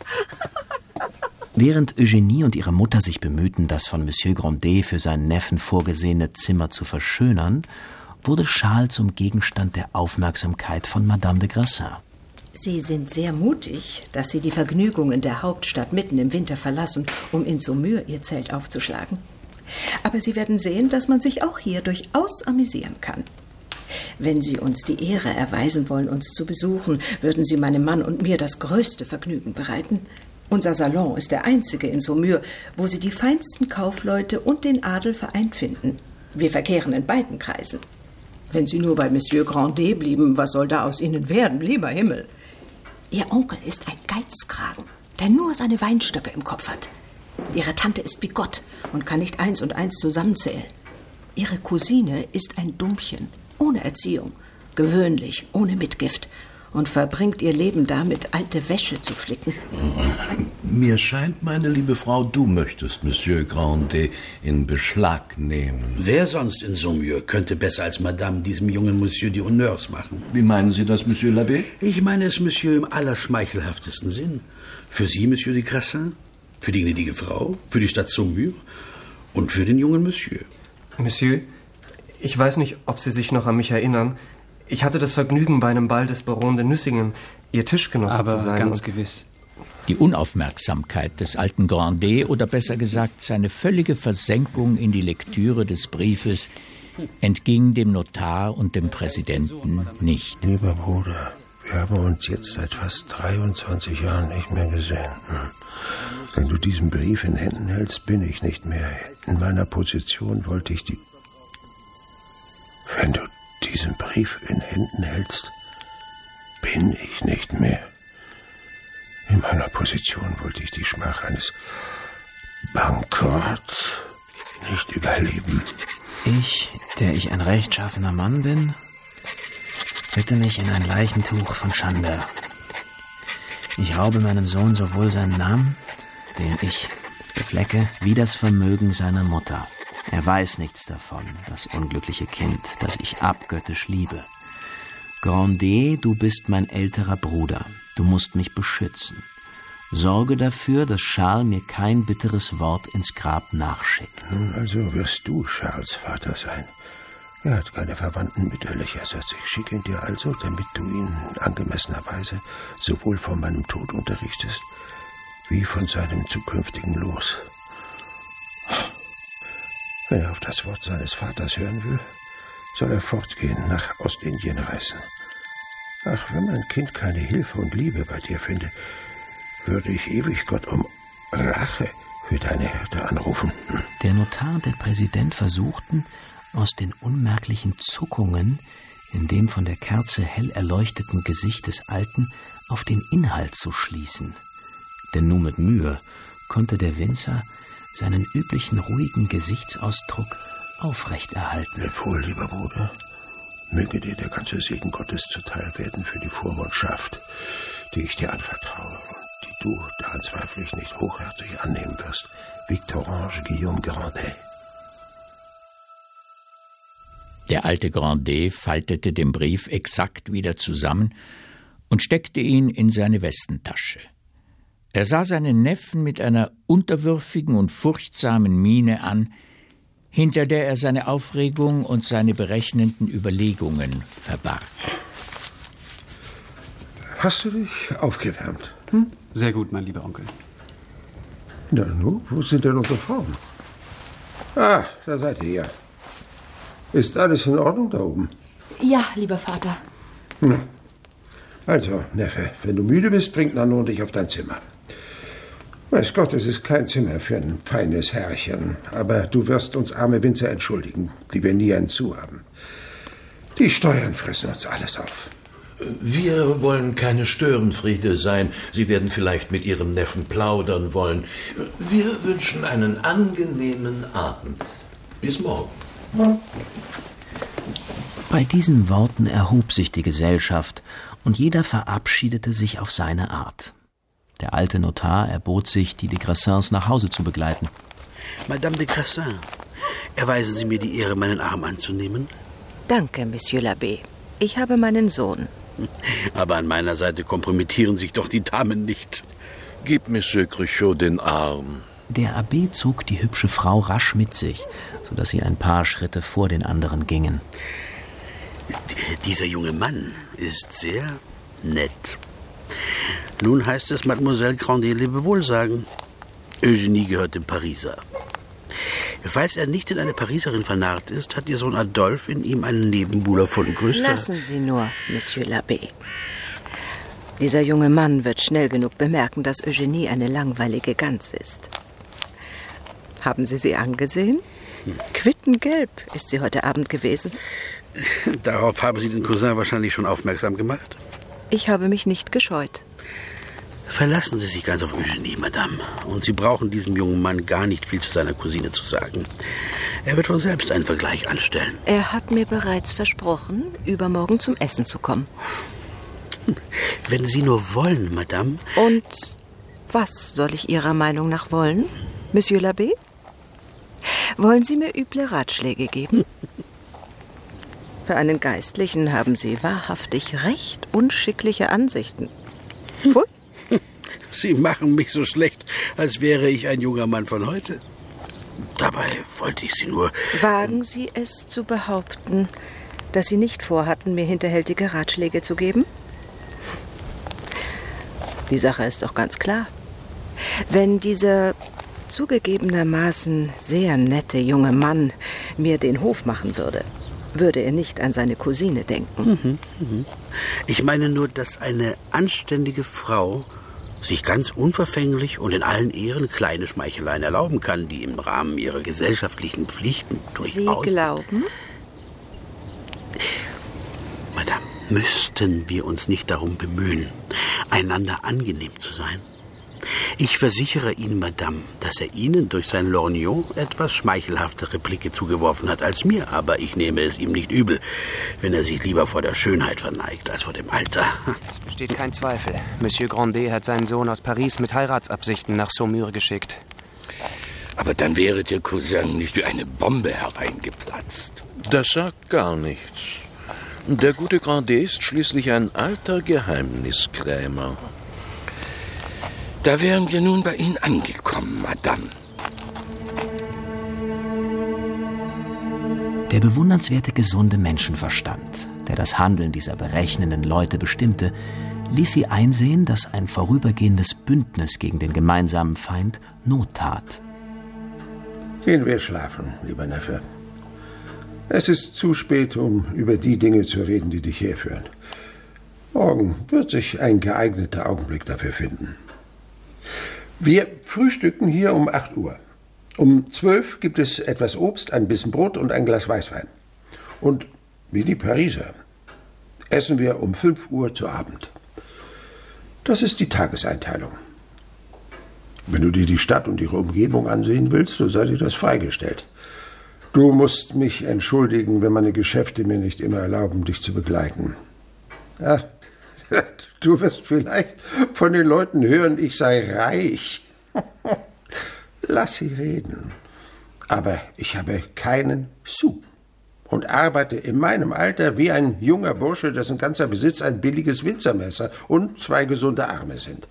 Während Eugénie und ihre Mutter sich bemühten, das von Monsieur Grandet für seinen Neffen vorgesehene Zimmer zu verschönern, wurde Charles zum Gegenstand der Aufmerksamkeit von Madame de Grassin. Sie sind sehr mutig, dass Sie die Vergnügungen der Hauptstadt mitten im Winter verlassen, um in Saumur Ihr Zelt aufzuschlagen. Aber Sie werden sehen, dass man sich auch hier durchaus amüsieren kann. Wenn Sie uns die Ehre erweisen wollen, uns zu besuchen, würden Sie meinem Mann und mir das größte Vergnügen bereiten. Unser Salon ist der einzige in Saumur, wo Sie die feinsten Kaufleute und den Adel vereint finden. Wir verkehren in beiden Kreisen. Wenn Sie nur bei Monsieur Grandet blieben, was soll da aus Ihnen werden, lieber Himmel? Ihr Onkel ist ein Geizkragen, der nur seine Weinstöcke im Kopf hat. Ihre Tante ist bigott und kann nicht eins und eins zusammenzählen. Ihre Cousine ist ein Dummchen, ohne Erziehung, gewöhnlich, ohne Mitgift und verbringt ihr Leben damit, alte Wäsche zu flicken. Mir scheint, meine liebe Frau, du möchtest Monsieur Grandet in Beschlag nehmen. Wer sonst in Saumur könnte besser als Madame diesem jungen Monsieur die Honneurs machen? Wie meinen Sie das, Monsieur l'Abbé? Ich meine es, Monsieur, im allerschmeichelhaftesten Sinn. Für Sie, Monsieur de Crassin, für die gnädige Frau, für die Stadt Saumur und für den jungen Monsieur. Monsieur, ich weiß nicht, ob Sie sich noch an mich erinnern. Ich hatte das Vergnügen, bei einem Ball des Baron de Nucingen Ihr Tischgenosse Aber zu sein. ganz gewiss. Die Unaufmerksamkeit des alten Grandet, oder besser gesagt seine völlige Versenkung in die Lektüre des Briefes, entging dem Notar und dem Präsidenten nicht. Lieber Bruder, wir haben uns jetzt seit fast dreiundzwanzig Jahren nicht mehr gesehen. Wenn du diesen Brief in Händen hältst, bin ich nicht mehr. In meiner Position wollte ich die... Wenn du diesen Brief in Händen hältst, bin ich nicht mehr. In meiner Position wollte ich die Schmach eines Bankrotts nicht überleben. Ich, der ich ein rechtschaffener Mann bin, bitte mich in ein Leichentuch von Schande. Ich raube meinem Sohn sowohl seinen Namen, den ich beflecke, wie das Vermögen seiner Mutter. Er weiß nichts davon, das unglückliche Kind, das ich abgöttisch liebe. Grandet, du bist mein älterer Bruder. Du musst mich beschützen. Sorge dafür, dass Charles mir kein bitteres Wort ins Grab nachschickt. Nun also wirst du Charles Vater sein. Er hat keine Verwandten mütterlicher Ersatz. Ich schicke ihn dir also, damit du ihn in angemessener Weise sowohl von meinem Tod unterrichtest, wie von seinem zukünftigen Los. Wenn er auf das Wort seines Vaters hören will, soll er fortgehen, nach Ostindien reisen. Ach, wenn mein Kind keine Hilfe und Liebe bei dir finde, würde ich ewig Gott um Rache für deine Härte anrufen. Der Notar und der Präsident versuchten, aus den unmerklichen Zuckungen in dem von der Kerze hell erleuchteten Gesicht des Alten auf den Inhalt zu schließen. Denn nur mit Mühe konnte der Winzer seinen üblichen ruhigen Gesichtsausdruck aufrechterhalten. Leb wohl, lieber Bruder. Möge dir der ganze Segen Gottes zuteil werden für die Vormundschaft, die ich dir anvertraue und die du, daran zweifle ich nicht, hochherzig annehmen wirst. Victor-Ange Guillaume Grandet. Der alte Grandet faltete den Brief exakt wieder zusammen und steckte ihn in seine Westentasche. Er sah seinen Neffen mit einer unterwürfigen und furchtsamen Miene an, hinter der er seine Aufregung und seine berechnenden Überlegungen verbarg. Hast du dich aufgewärmt? Hm? Sehr gut, mein lieber Onkel. Na nun, wo sind denn unsere Frauen? Ah, da seid ihr ja. Ist alles in Ordnung da oben? Ja, lieber Vater. Na. Also, Neffe, wenn du müde bist, bringt Nanon dich auf dein Zimmer. Weiß Gott, es ist kein Zimmer für ein feines Herrchen. Aber du wirst uns arme Winzer entschuldigen, die wir nie einen zu haben. Die Steuern fressen uns alles auf. Wir wollen keine Störenfriede sein. Sie werden vielleicht mit Ihrem Neffen plaudern wollen. Wir wünschen einen angenehmen Abend. Bis morgen. Bei diesen Worten erhob sich die Gesellschaft und jeder verabschiedete sich auf seine Art. Der alte Notar erbot sich, die de Grassins nach Hause zu begleiten. Madame de Crassin, erweisen Sie mir die Ehre, meinen Arm anzunehmen? Danke, Monsieur l'Abbé. Ich habe meinen Sohn. Aber an meiner Seite kompromittieren sich doch die Damen nicht. Gib Monsieur Cruchot den Arm. Der Abbé zog die hübsche Frau rasch mit sich, sodass sie ein paar Schritte vor den anderen gingen. Dieser junge Mann ist sehr nett. Nun heißt es Mademoiselle Grandet Lebewohl sagen. Eugenie gehört dem Pariser. Falls er nicht in eine Pariserin vernarrt ist, hat ihr Sohn Adolphe in ihm einen Nebenbuhler von größter... Lassen Sie nur, Monsieur l'Abbé. Dieser junge Mann wird schnell genug bemerken, dass Eugenie eine langweilige Gans ist. Haben Sie sie angesehen? Hm. Quittengelb ist sie heute Abend gewesen. Darauf haben Sie den Cousin wahrscheinlich schon aufmerksam gemacht? Ich habe mich nicht gescheut. Verlassen Sie sich ganz auf Eugenie, Madame. Und Sie brauchen diesem jungen Mann gar nicht viel zu seiner Cousine zu sagen. Er wird von selbst einen Vergleich anstellen. Er hat mir bereits versprochen, übermorgen zum Essen zu kommen. Wenn Sie nur wollen, Madame. Und was soll ich Ihrer Meinung nach wollen, Monsieur l'Abbé? Wollen Sie mir üble Ratschläge geben? Für einen Geistlichen haben Sie wahrhaftig recht unschickliche Ansichten. Pfui. Sie machen mich so schlecht, als wäre ich ein junger Mann von heute. Dabei wollte ich Sie nur... Wagen Sie es zu behaupten, dass Sie nicht vorhatten, mir hinterhältige Ratschläge zu geben? Die Sache ist doch ganz klar. Wenn dieser zugegebenermaßen sehr nette junge Mann mir den Hof machen würde, würde er nicht an seine Cousine denken. Mhm, mhm. Ich meine nur, dass eine anständige Frau sich ganz unverfänglich und in allen Ehren kleine Schmeicheleien erlauben kann, die im Rahmen ihrer gesellschaftlichen Pflichten durchaus... Sie glauben? Madame, müssten wir uns nicht darum bemühen, einander angenehm zu sein? Ich versichere Ihnen, Madame, dass er Ihnen durch sein Lorgnon etwas schmeichelhaftere Blicke zugeworfen hat als mir, aber ich nehme es ihm nicht übel, wenn er sich lieber vor der Schönheit verneigt als vor dem Alter. Es besteht kein Zweifel. Monsieur Grandet hat seinen Sohn aus Paris mit Heiratsabsichten nach Saumur geschickt. Aber dann wäre der Cousin nicht wie eine Bombe hereingeplatzt. Das sagt gar nichts. Der gute Grandet ist schließlich ein alter Geheimniskrämer. Da wären wir nun bei Ihnen angekommen, Madame. Der bewundernswerte gesunde Menschenverstand, der das Handeln dieser berechnenden Leute bestimmte, ließ sie einsehen, dass ein vorübergehendes Bündnis gegen den gemeinsamen Feind Not tat. Gehen wir schlafen, lieber Neffe. Es ist zu spät, um über die Dinge zu reden, die dich herführen. Morgen wird sich ein geeigneter Augenblick dafür finden. Wir frühstücken hier um acht Uhr. Um zwölf gibt es etwas Obst, ein Bissen Brot und ein Glas Weißwein. Und wie die Pariser essen wir um fünf Uhr zu Abend. Das ist die Tageseinteilung. Wenn du dir die Stadt und ihre Umgebung ansehen willst, so sei dir das freigestellt. Du musst mich entschuldigen, wenn meine Geschäfte mir nicht immer erlauben, dich zu begleiten. Ja, du wirst vielleicht von den Leuten hören, ich sei reich. Lass sie reden. Aber ich habe keinen Sou und arbeite in meinem Alter wie ein junger Bursche, dessen ganzer Besitz ein billiges Winzermesser und zwei gesunde Arme sind.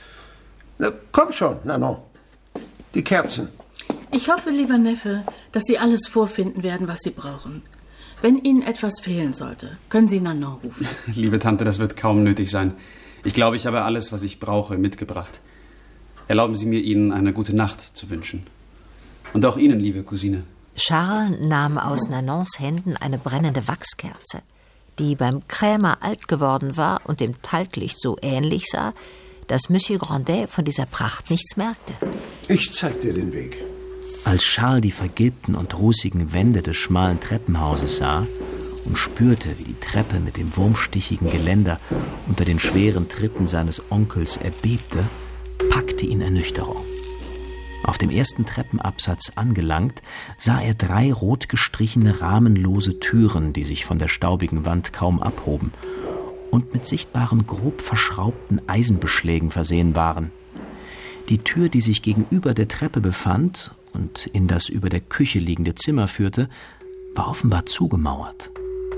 Na, komm schon, Nanon. Die Kerzen. Ich hoffe, lieber Neffe, dass Sie alles vorfinden werden, was Sie brauchen. Wenn Ihnen etwas fehlen sollte, können Sie Nanon rufen. Liebe Tante, das wird kaum nötig sein. Ich glaube, ich habe alles, was ich brauche, mitgebracht. Erlauben Sie mir, Ihnen eine gute Nacht zu wünschen. Und auch Ihnen, liebe Cousine. Charles nahm aus Nanons Händen eine brennende Wachskerze, die beim Krämer alt geworden war und dem Talglicht so ähnlich sah, dass Monsieur Grandet von dieser Pracht nichts merkte. Ich zeig dir den Weg. Als Charles die vergilbten und rußigen Wände des schmalen Treppenhauses sah und spürte, wie die Treppe mit dem wurmstichigen Geländer unter den schweren Tritten seines Onkels erbebte, packte ihn Ernüchterung. Auf dem ersten Treppenabsatz angelangt, sah er drei rot gestrichene, rahmenlose Türen, die sich von der staubigen Wand kaum abhoben und mit sichtbaren, grob verschraubten Eisenbeschlägen versehen waren. Die Tür, die sich gegenüber der Treppe befand und in das über der Küche liegende Zimmer führte, war offenbar zugemauert.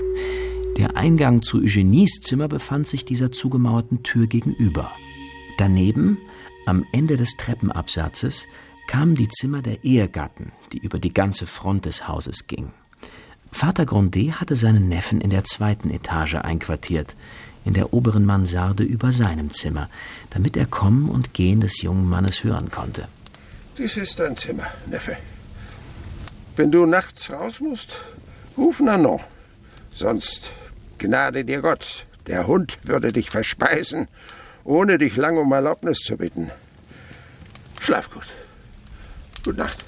Der Eingang zu Eugenies Zimmer befand sich dieser zugemauerten Tür gegenüber. Daneben, am Ende des Treppenabsatzes, kamen die Zimmer der Ehegatten, die über die ganze Front des Hauses gingen. Vater Grandet hatte seinen Neffen in der zweiten Etage einquartiert, in der oberen Mansarde über seinem Zimmer, damit er Kommen und Gehen des jungen Mannes hören konnte. Dies ist dein Zimmer, Neffe. Wenn du nachts raus musst, ruf Nanon. Sonst gnade dir Gott, der Hund würde dich verspeisen, ohne dich lang um Erlaubnis zu bitten. Schlaf gut. Gute Nacht.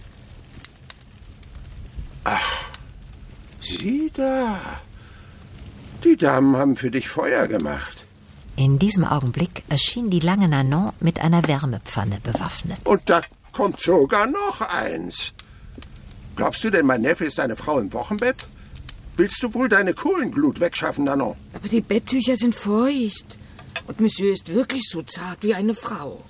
Ach, sieh da. Die Damen haben für dich Feuer gemacht. In diesem Augenblick erschien die lange Nanon mit einer Wärmepfanne bewaffnet. Und da kommt sogar noch eins. Glaubst du denn, mein Neffe ist eine Frau im Wochenbett? Willst du wohl deine Kohlenglut wegschaffen, Nanon? Aber die Betttücher sind feucht. Und Monsieur ist wirklich so zart wie eine Frau.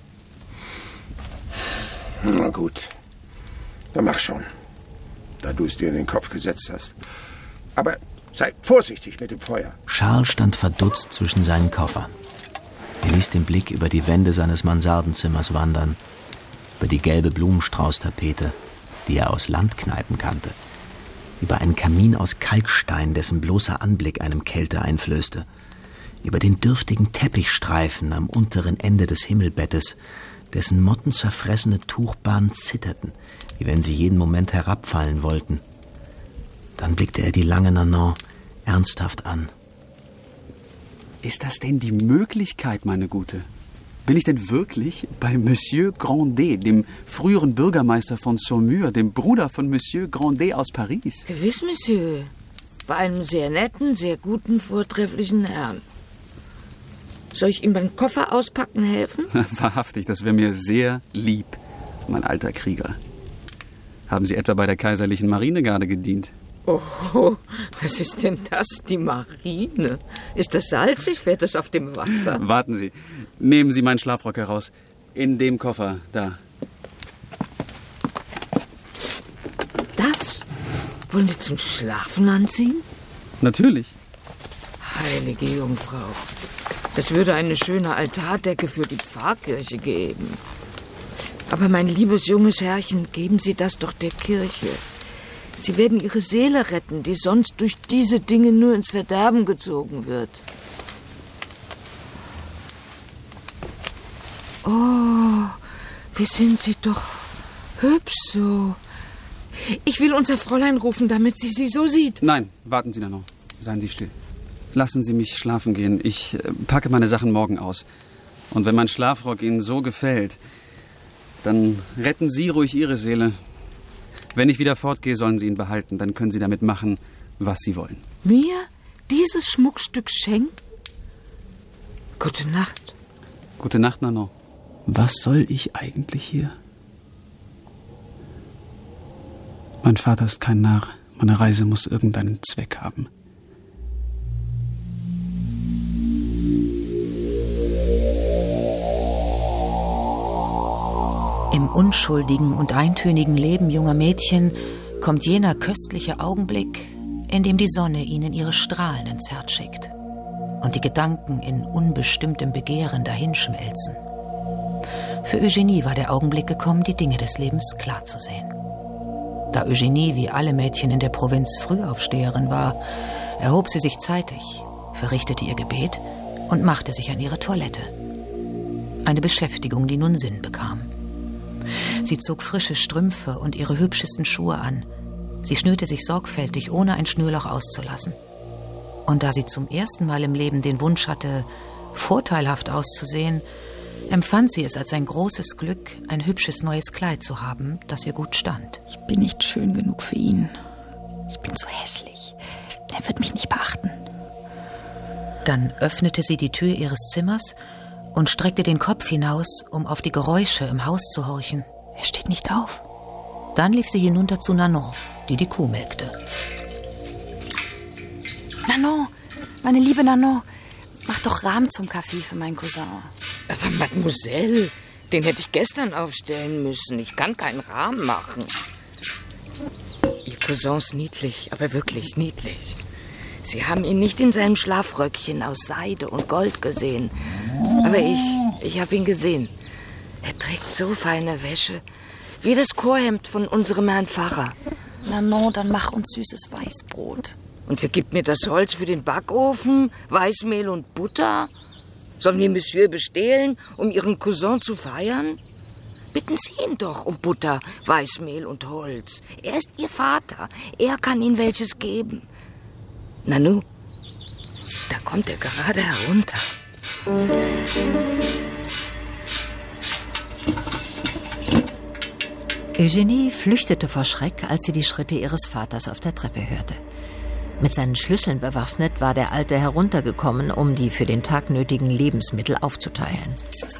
Na gut, dann mach schon, da du es dir in den Kopf gesetzt hast. Aber sei vorsichtig mit dem Feuer. Charles stand verdutzt zwischen seinen Koffern. Er ließ den Blick über die Wände seines Mansardenzimmers wandern, über die gelbe Blumenstraußtapete, die er aus Landkneipen kannte, über einen Kamin aus Kalkstein, dessen bloßer Anblick einem Kälte einflößte, über den dürftigen Teppichstreifen am unteren Ende des Himmelbettes, dessen mottenzerfressene Tuchbahnen zitterten, wie wenn sie jeden Moment herabfallen wollten. Dann blickte er die lange Nanon ernsthaft an. Ist das denn die Möglichkeit, meine Gute? Bin ich denn wirklich bei Monsieur Grandet, dem früheren Bürgermeister von Saumur, dem Bruder von Monsieur Grandet aus Paris? Gewiss, Monsieur. Bei einem sehr netten, sehr guten, vortrefflichen Herrn. Soll ich ihm beim Koffer auspacken helfen? Wahrhaftig, das wäre mir sehr lieb, mein alter Krieger. Haben Sie etwa bei der kaiserlichen Marinegarde gedient? Oh, was ist denn das, die Marine? Ist das salzig? Fährt es auf dem Wasser? Warten Sie, nehmen Sie meinen Schlafrock heraus. In dem Koffer, da. Das? Wollen Sie zum Schlafen anziehen? Natürlich. Heilige Jungfrau. Es würde eine schöne Altardecke für die Pfarrkirche geben. Aber mein liebes junges Herrchen, geben Sie das doch der Kirche. Sie werden Ihre Seele retten, die sonst durch diese Dinge nur ins Verderben gezogen wird. Oh, wie sind Sie doch hübsch so. Ich will unser Fräulein rufen, damit sie sie so sieht. Nein, warten Sie da noch. Seien Sie still. Lassen Sie mich schlafen gehen. Ich äh, packe meine Sachen morgen aus. Und wenn mein Schlafrock Ihnen so gefällt, dann retten Sie ruhig Ihre Seele. Wenn ich wieder fortgehe, sollen Sie ihn behalten. Dann können Sie damit machen, was Sie wollen. Mir dieses Schmuckstück schenken? Gute Nacht. Gute Nacht, Nanon. Was soll ich eigentlich hier? Mein Vater ist kein Narr. Meine Reise muss irgendeinen Zweck haben. Im unschuldigen und eintönigen Leben junger Mädchen kommt jener köstliche Augenblick, in dem die Sonne ihnen ihre Strahlen ins Herz schickt und die Gedanken in unbestimmtem Begehren dahinschmelzen. Für Eugenie war der Augenblick gekommen, die Dinge des Lebens klar zu sehen. Da Eugenie wie alle Mädchen in der Provinz Frühaufsteherin war, erhob sie sich zeitig, verrichtete ihr Gebet und machte sich an ihre Toilette. Eine Beschäftigung, die nun Sinn bekam. Sie zog frische Strümpfe und ihre hübschesten Schuhe an. Sie schnürte sich sorgfältig, ohne ein Schnürloch auszulassen. Und da sie zum ersten Mal im Leben den Wunsch hatte, vorteilhaft auszusehen, empfand sie es als ein großes Glück, ein hübsches neues Kleid zu haben, das ihr gut stand. Ich bin nicht schön genug für ihn. Ich bin zu hässlich. Er wird mich nicht beachten. Dann öffnete sie die Tür ihres Zimmers und streckte den Kopf hinaus, um auf die Geräusche im Haus zu horchen. Er steht nicht auf. Dann lief sie hinunter zu Nanon, die die Kuh melkte. Nanon, meine liebe Nanon, mach doch Rahmen zum Kaffee für meinen Cousin. Aber Mademoiselle, den hätte ich gestern aufstellen müssen. Ich kann keinen Rahmen machen. Ihr Cousin ist niedlich, aber wirklich niedlich. Sie haben ihn nicht in seinem Schlafröckchen aus Seide und Gold gesehen. Aber ich, ich habe ihn gesehen. Er trägt so feine Wäsche, wie das Chorhemd von unserem Herrn Pfarrer. Nanon, dann mach uns süßes Weißbrot. Und wer gibt mir das Holz für den Backofen, Weißmehl und Butter? Sollen wir Monsieur bestehlen, um Ihren Cousin zu feiern? Bitten Sie ihn doch um Butter, Weißmehl und Holz. Er ist Ihr Vater. Er kann Ihnen welches geben. Nanu, da kommt er gerade herunter. Eugenie flüchtete vor Schreck, als sie die Schritte ihres Vaters auf der Treppe hörte. Mit seinen Schlüsseln bewaffnet war der Alte heruntergekommen, um die für den Tag nötigen Lebensmittel aufzuteilen.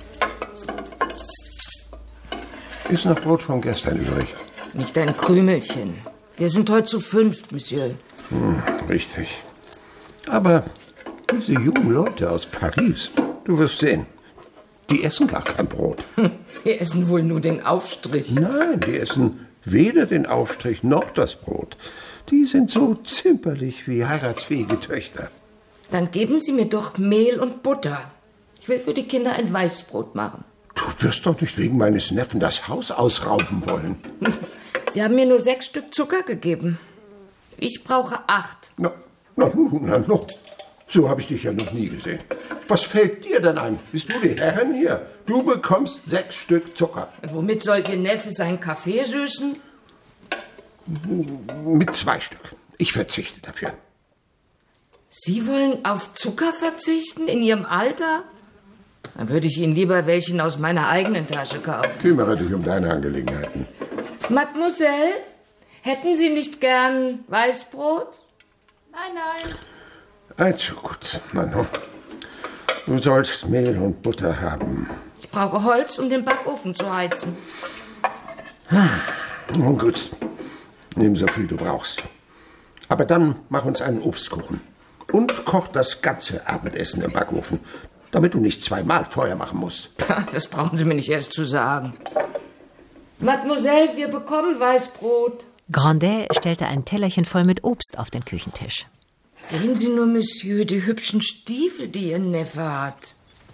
Ist noch Brot von gestern übrig? Nicht ein Krümelchen. Wir sind heute zu fünft, Monsieur. Hm, richtig. Aber diese jungen Leute aus Paris, du wirst sehen, die essen gar kein Brot. Die essen wohl nur den Aufstrich. Nein, die essen weder den Aufstrich noch das Brot. Die sind so zimperlich wie heiratsfähige Töchter. Dann geben Sie mir doch Mehl und Butter. Ich will für die Kinder ein Weißbrot machen. Du wirst doch nicht wegen meines Neffen das Haus ausrauben wollen. Sie haben mir nur sechs Stück Zucker gegeben. Ich brauche acht. Na, na, na, na. So habe ich dich ja noch nie gesehen. Was fällt dir denn ein? Bist du die Herrin hier? Du bekommst sechs Stück Zucker. Und womit soll Ihr Neffe seinen Kaffee süßen? Mit zwei Stück. Ich verzichte dafür. Sie wollen auf Zucker verzichten in Ihrem Alter? Dann würde ich Ihnen lieber welchen aus meiner eigenen Tasche kaufen. Kümmere dich um deine Angelegenheiten. Mademoiselle, hätten Sie nicht gern Weißbrot? Nein, nein. Also gut, Manu. Du sollst Mehl und Butter haben. Ich brauche Holz, um den Backofen zu heizen. Nun gut, nimm so viel du brauchst. Aber dann mach uns einen Obstkuchen. Und koch das ganze Abendessen im Backofen, damit du nicht zweimal Feuer machen musst. Das brauchen Sie mir nicht erst zu sagen. Mademoiselle, wir bekommen Weißbrot. Grandet stellte ein Tellerchen voll mit Obst auf den Küchentisch. Sehen Sie nur, Monsieur, die hübschen Stiefel, die Ihr Neffe hat.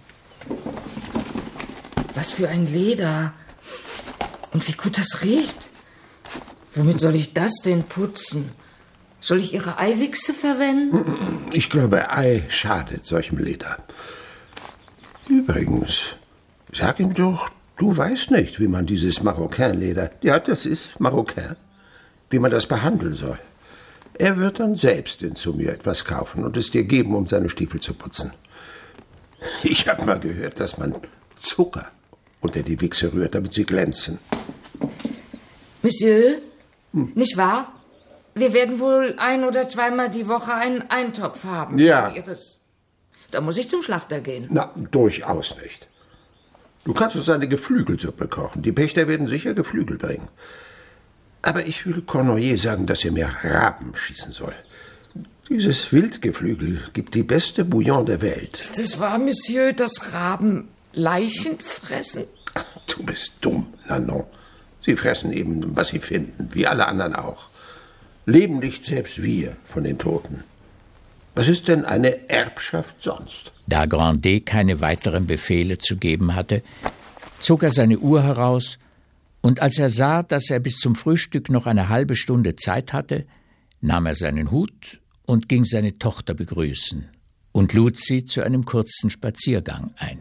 Was für ein Leder. Und wie gut das riecht. Womit soll ich das denn putzen? Soll ich Ihre Eiwichse verwenden? Ich glaube, Ei schadet solchem Leder. Übrigens, sag ihm doch, du weißt nicht, wie man dieses Maroquin-Leder, ja, das ist Maroquin, wie man das behandeln soll. Er wird dann selbst in Saumur etwas kaufen und es dir geben, um seine Stiefel zu putzen. Ich habe mal gehört, dass man Zucker unter die Wichse rührt, damit sie glänzen. Monsieur, hm. nicht wahr? Wir werden wohl ein- oder zweimal die Woche einen Eintopf haben. Ja. Ihres. Da muss ich zum Schlachter gehen. Na, durchaus nicht. Du kannst uns eine Geflügelsuppe kochen. Die Pächter werden sicher Geflügel bringen. Aber ich will Cornoiller sagen, dass er mir Raben schießen soll. Dieses Wildgeflügel gibt die beste Bouillon der Welt. Ist es wahr, Monsieur, dass Raben Leichen fressen? Du bist dumm, Nanon. Sie fressen eben, was sie finden, wie alle anderen auch. Leben nicht selbst wir von den Toten. Was ist denn eine Erbschaft sonst? Da Grandet keine weiteren Befehle zu geben hatte, zog er seine Uhr heraus, und als er sah, dass er bis zum Frühstück noch eine halbe Stunde Zeit hatte, nahm er seinen Hut und ging seine Tochter begrüßen und lud sie zu einem kurzen Spaziergang ein.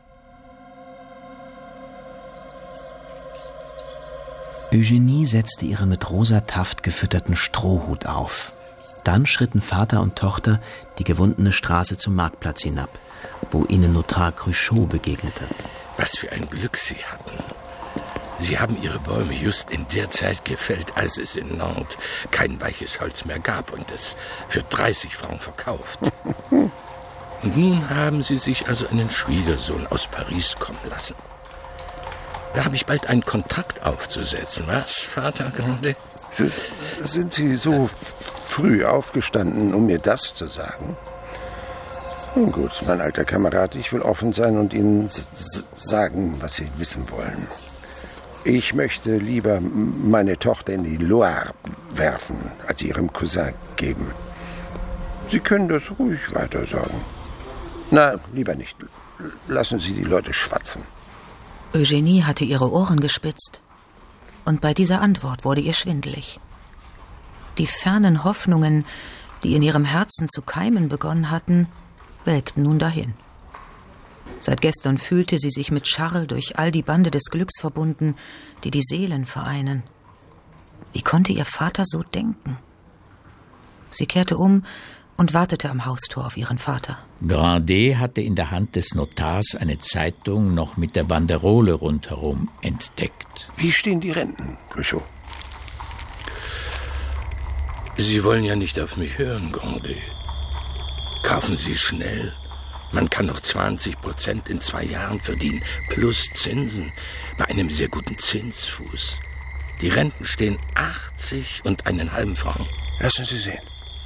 Eugenie setzte ihren mit rosa Taft gefütterten Strohhut auf. Dann schritten Vater und Tochter die gewundene Straße zum Marktplatz hinab, wo ihnen Notar Cruchot begegnete. Was für ein Glück Sie hatten. Sie haben Ihre Bäume just in der Zeit gefällt, als es in Nantes kein weiches Holz mehr gab und es für dreißig Francs verkauft. Und nun haben Sie sich also einen Schwiegersohn aus Paris kommen lassen. Da habe ich bald einen Kontrakt aufzusetzen. Was, Vater Grandet? Sind Sie so früh aufgestanden, um mir das zu sagen? Nun gut, mein alter Kamerad, ich will offen sein und Ihnen s- sagen, was Sie wissen wollen. Ich möchte lieber meine Tochter in die Loire werfen, als ihrem Cousin geben. Sie können das ruhig weiter sagen. Na, lieber nicht. Lassen Sie die Leute schwatzen. Eugenie hatte ihre Ohren gespitzt. Und bei dieser Antwort wurde ihr schwindelig. Die fernen Hoffnungen, die in ihrem Herzen zu keimen begonnen hatten, welkten nun dahin. Seit gestern fühlte sie sich mit Charles durch all die Bande des Glücks verbunden, die die Seelen vereinen. Wie konnte ihr Vater so denken? Sie kehrte um und wartete am Haustor auf ihren Vater. Grandet hatte in der Hand des Notars eine Zeitung noch mit der Banderole rundherum entdeckt. Wie stehen die Renten, Cruchot? Sie wollen ja nicht auf mich hören, Grandet. Kaufen Sie schnell. Man kann noch zwanzig Prozent in zwei Jahren verdienen, plus Zinsen, bei einem sehr guten Zinsfuß. Die Renten stehen achtzig und einen halben Franc. Lassen Sie sehen.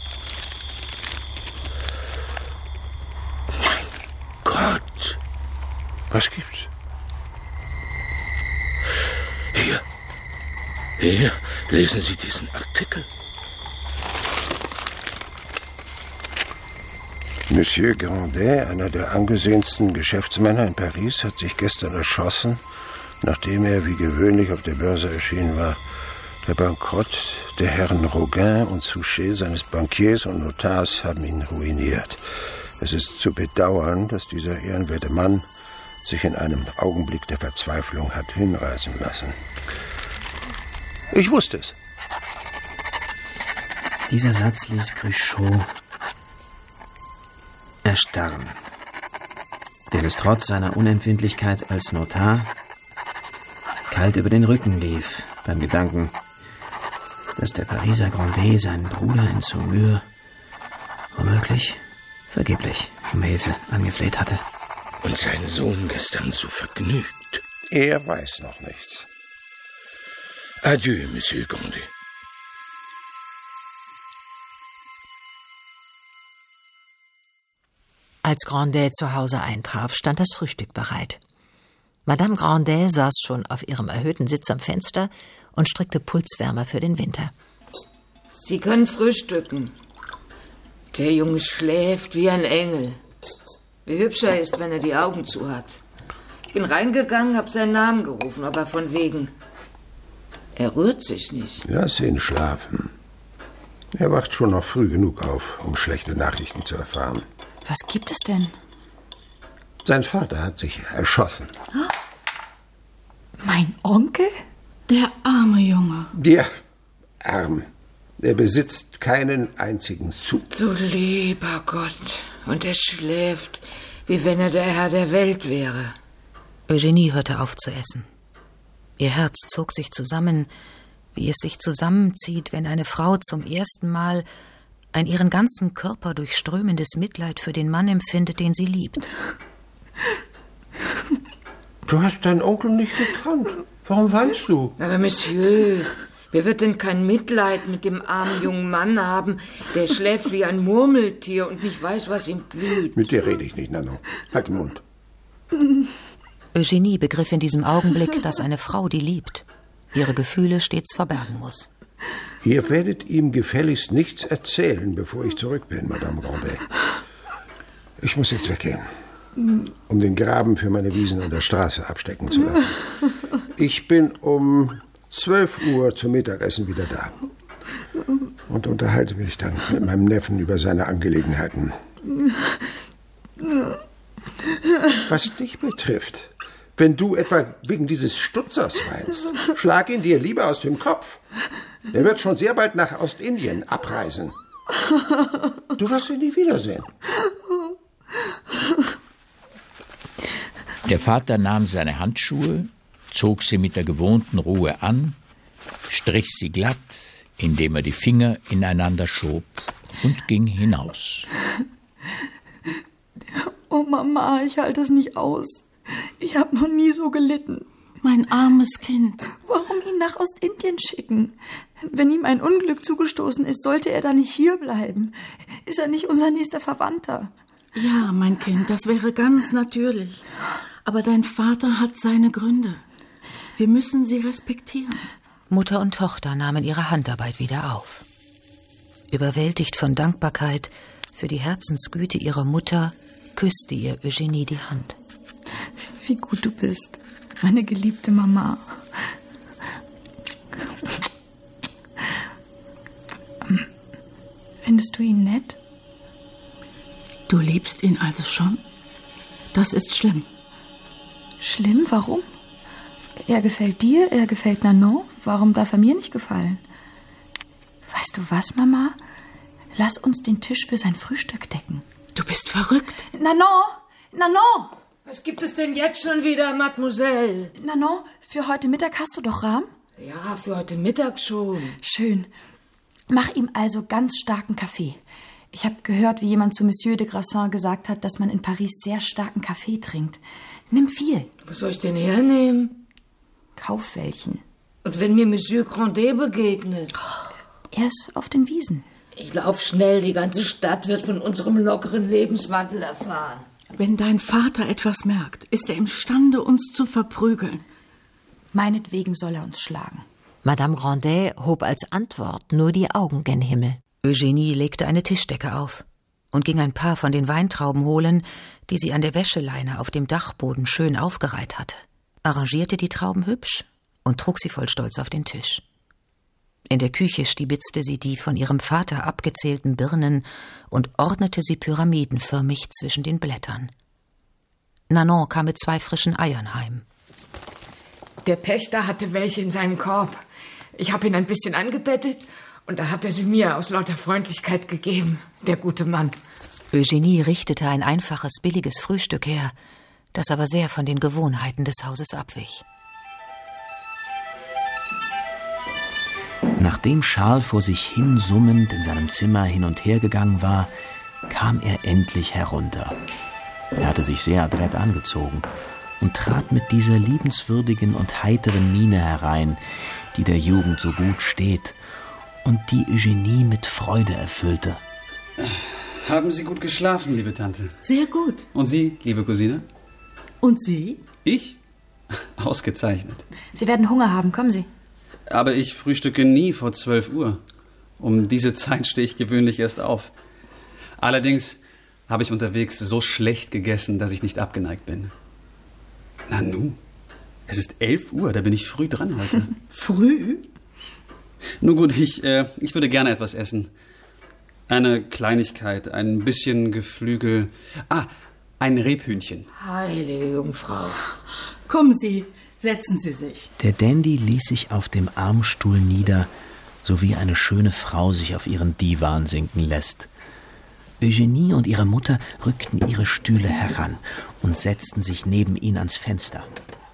Mein Gott. Was gibt's? Hier. Hier, lesen Sie diesen Artikel. Monsieur Grandet, einer der angesehensten Geschäftsmänner in Paris, hat sich gestern erschossen, nachdem er wie gewöhnlich auf der Börse erschienen war. Der Bankrott der Herren Roguin und Souchet, seines Bankiers und Notars, haben ihn ruiniert. Es ist zu bedauern, dass dieser ehrenwerte Mann sich in einem Augenblick der Verzweiflung hat hinreißen lassen. Ich wusste es. Dieser Satz ließ Cruchot erstarren, dem es trotz seiner Unempfindlichkeit als Notar kalt über den Rücken lief beim Gedanken, dass der Pariser Grandet seinen Bruder in Saumur womöglich vergeblich um Hilfe angefleht hatte. Und sein Sohn gestern so vergnügt. Er weiß noch nichts. Adieu, Monsieur Grandet. Als Grandet zu Hause eintraf, stand das Frühstück bereit. Madame Grandet saß schon auf ihrem erhöhten Sitz am Fenster und strickte Pulswärmer für den Winter. Sie können frühstücken. Der Junge schläft wie ein Engel. Wie hübsch er ist, wenn er die Augen zu hat. Ich bin reingegangen, hab seinen Namen gerufen, aber von wegen. Er rührt sich nicht. Lass ihn schlafen. Er wacht schon noch früh genug auf, um schlechte Nachrichten zu erfahren. Was gibt es denn? Sein Vater hat sich erschossen. Mein Onkel? Der arme Junge. Der arm. Er besitzt keinen einzigen Sou. Du lieber Gott. Und er schläft, wie wenn er der Herr der Welt wäre. Eugenie hörte auf zu essen. Ihr Herz zog sich zusammen, wie es sich zusammenzieht, wenn eine Frau zum ersten Mal ein ihren ganzen Körper durchströmendes Mitleid für den Mann empfindet, den sie liebt. Du hast deinen Onkel nicht gekannt. Warum weinst du? Aber Monsieur, wer wird denn kein Mitleid mit dem armen jungen Mann haben, der schläft wie ein Murmeltier und nicht weiß, was ihm blüht? Mit dir rede ich nicht, Nanon. Halt den Mund. Eugenie begriff in diesem Augenblick, dass eine Frau, die liebt, ihre Gefühle stets verbergen muss. Ihr werdet ihm gefälligst nichts erzählen, bevor ich zurück bin, Madame Grandet. Ich muss jetzt weggehen, um den Graben für meine Wiesen an der Straße abstecken zu lassen. Ich bin um zwölf Uhr zum Mittagessen wieder da und unterhalte mich dann mit meinem Neffen über seine Angelegenheiten. Was dich betrifft, wenn du etwa wegen dieses Stutzers weinst, schlag ihn dir lieber aus dem Kopf. Er wird schon sehr bald nach Ostindien abreisen. Du wirst ihn nie wiedersehen. Der Vater nahm seine Handschuhe, zog sie mit der gewohnten Ruhe an, strich sie glatt, indem er die Finger ineinander schob und ging hinaus. Oh Mama, ich halte es nicht aus. Ich habe noch nie so gelitten. Mein armes Kind. Warum ihn nach Ostindien schicken? Wenn ihm ein Unglück zugestoßen ist, sollte er da nicht hier bleiben. Ist er nicht unser nächster Verwandter? Ja, mein Kind, das wäre ganz natürlich. Aber dein Vater hat seine Gründe. Wir müssen sie respektieren. Mutter und Tochter nahmen ihre Handarbeit wieder auf. Überwältigt von Dankbarkeit für die Herzensgüte ihrer Mutter, küsste ihr Eugenie die Hand. Wie gut du bist, meine geliebte Mama. Findest du ihn nett? Du liebst ihn also schon? Das ist schlimm. Schlimm? Warum? Er gefällt dir, er gefällt Nanon. Warum darf er mir nicht gefallen? Weißt du was, Mama? Lass uns den Tisch für sein Frühstück decken. Du bist verrückt. Nanon! Nanon! Was gibt es denn jetzt schon wieder, Mademoiselle? Nanon, für heute Mittag hast du doch Rahm? Ja, für heute Mittag schon. Schön. Mach ihm also ganz starken Kaffee. Ich habe gehört, wie jemand zu Monsieur de Grassin gesagt hat, dass man in Paris sehr starken Kaffee trinkt. Nimm viel. Was soll ich denn hernehmen? Kauf welchen. Und wenn mir Monsieur Grandet begegnet? Er ist auf den Wiesen. Ich lauf schnell, die ganze Stadt wird von unserem lockeren Lebenswandel erfahren. Wenn dein Vater etwas merkt, ist er imstande, uns zu verprügeln. Meinetwegen soll er uns schlagen. Madame Grandet hob als Antwort nur die Augen gen Himmel. Eugenie legte eine Tischdecke auf und ging ein paar von den Weintrauben holen, die sie an der Wäscheleine auf dem Dachboden schön aufgereiht hatte, arrangierte die Trauben hübsch und trug sie voll Stolz auf den Tisch. In der Küche stibitzte sie die von ihrem Vater abgezählten Birnen und ordnete sie pyramidenförmig zwischen den Blättern. Nanon kam mit zwei frischen Eiern heim. Der Pächter hatte welche in seinem Korb. Ich habe ihn ein bisschen angebettet und da hat er sie mir aus lauter Freundlichkeit gegeben, der gute Mann. Eugenie richtete ein einfaches, billiges Frühstück her, das aber sehr von den Gewohnheiten des Hauses abwich. Nachdem Charles vor sich hin summend in seinem Zimmer hin und her gegangen war, kam er endlich herunter. Er hatte sich sehr adrett angezogen und trat mit dieser liebenswürdigen und heiteren Miene herein, die der Jugend so gut steht und die Eugenie mit Freude erfüllte. Haben Sie gut geschlafen, liebe Tante? Sehr gut. Und Sie, liebe Cousine? Und Sie? Ich? Ausgezeichnet. Sie werden Hunger haben, kommen Sie. Aber ich frühstücke nie vor zwölf Uhr. Um diese Zeit stehe ich gewöhnlich erst auf. Allerdings habe ich unterwegs so schlecht gegessen, dass ich nicht abgeneigt bin. Na nun, es ist elf Uhr, da bin ich früh dran heute. Früh? Nun gut, ich, äh, ich würde gerne etwas essen. Eine Kleinigkeit, ein bisschen Geflügel. Ah, ein Rebhühnchen. Heilige Jungfrau. Kommen Sie, setzen Sie sich. Der Dandy ließ sich auf dem Armstuhl nieder, so wie eine schöne Frau sich auf ihren Divan sinken lässt. Eugenie und ihre Mutter rückten ihre Stühle heran und setzten sich neben ihn ans Fenster.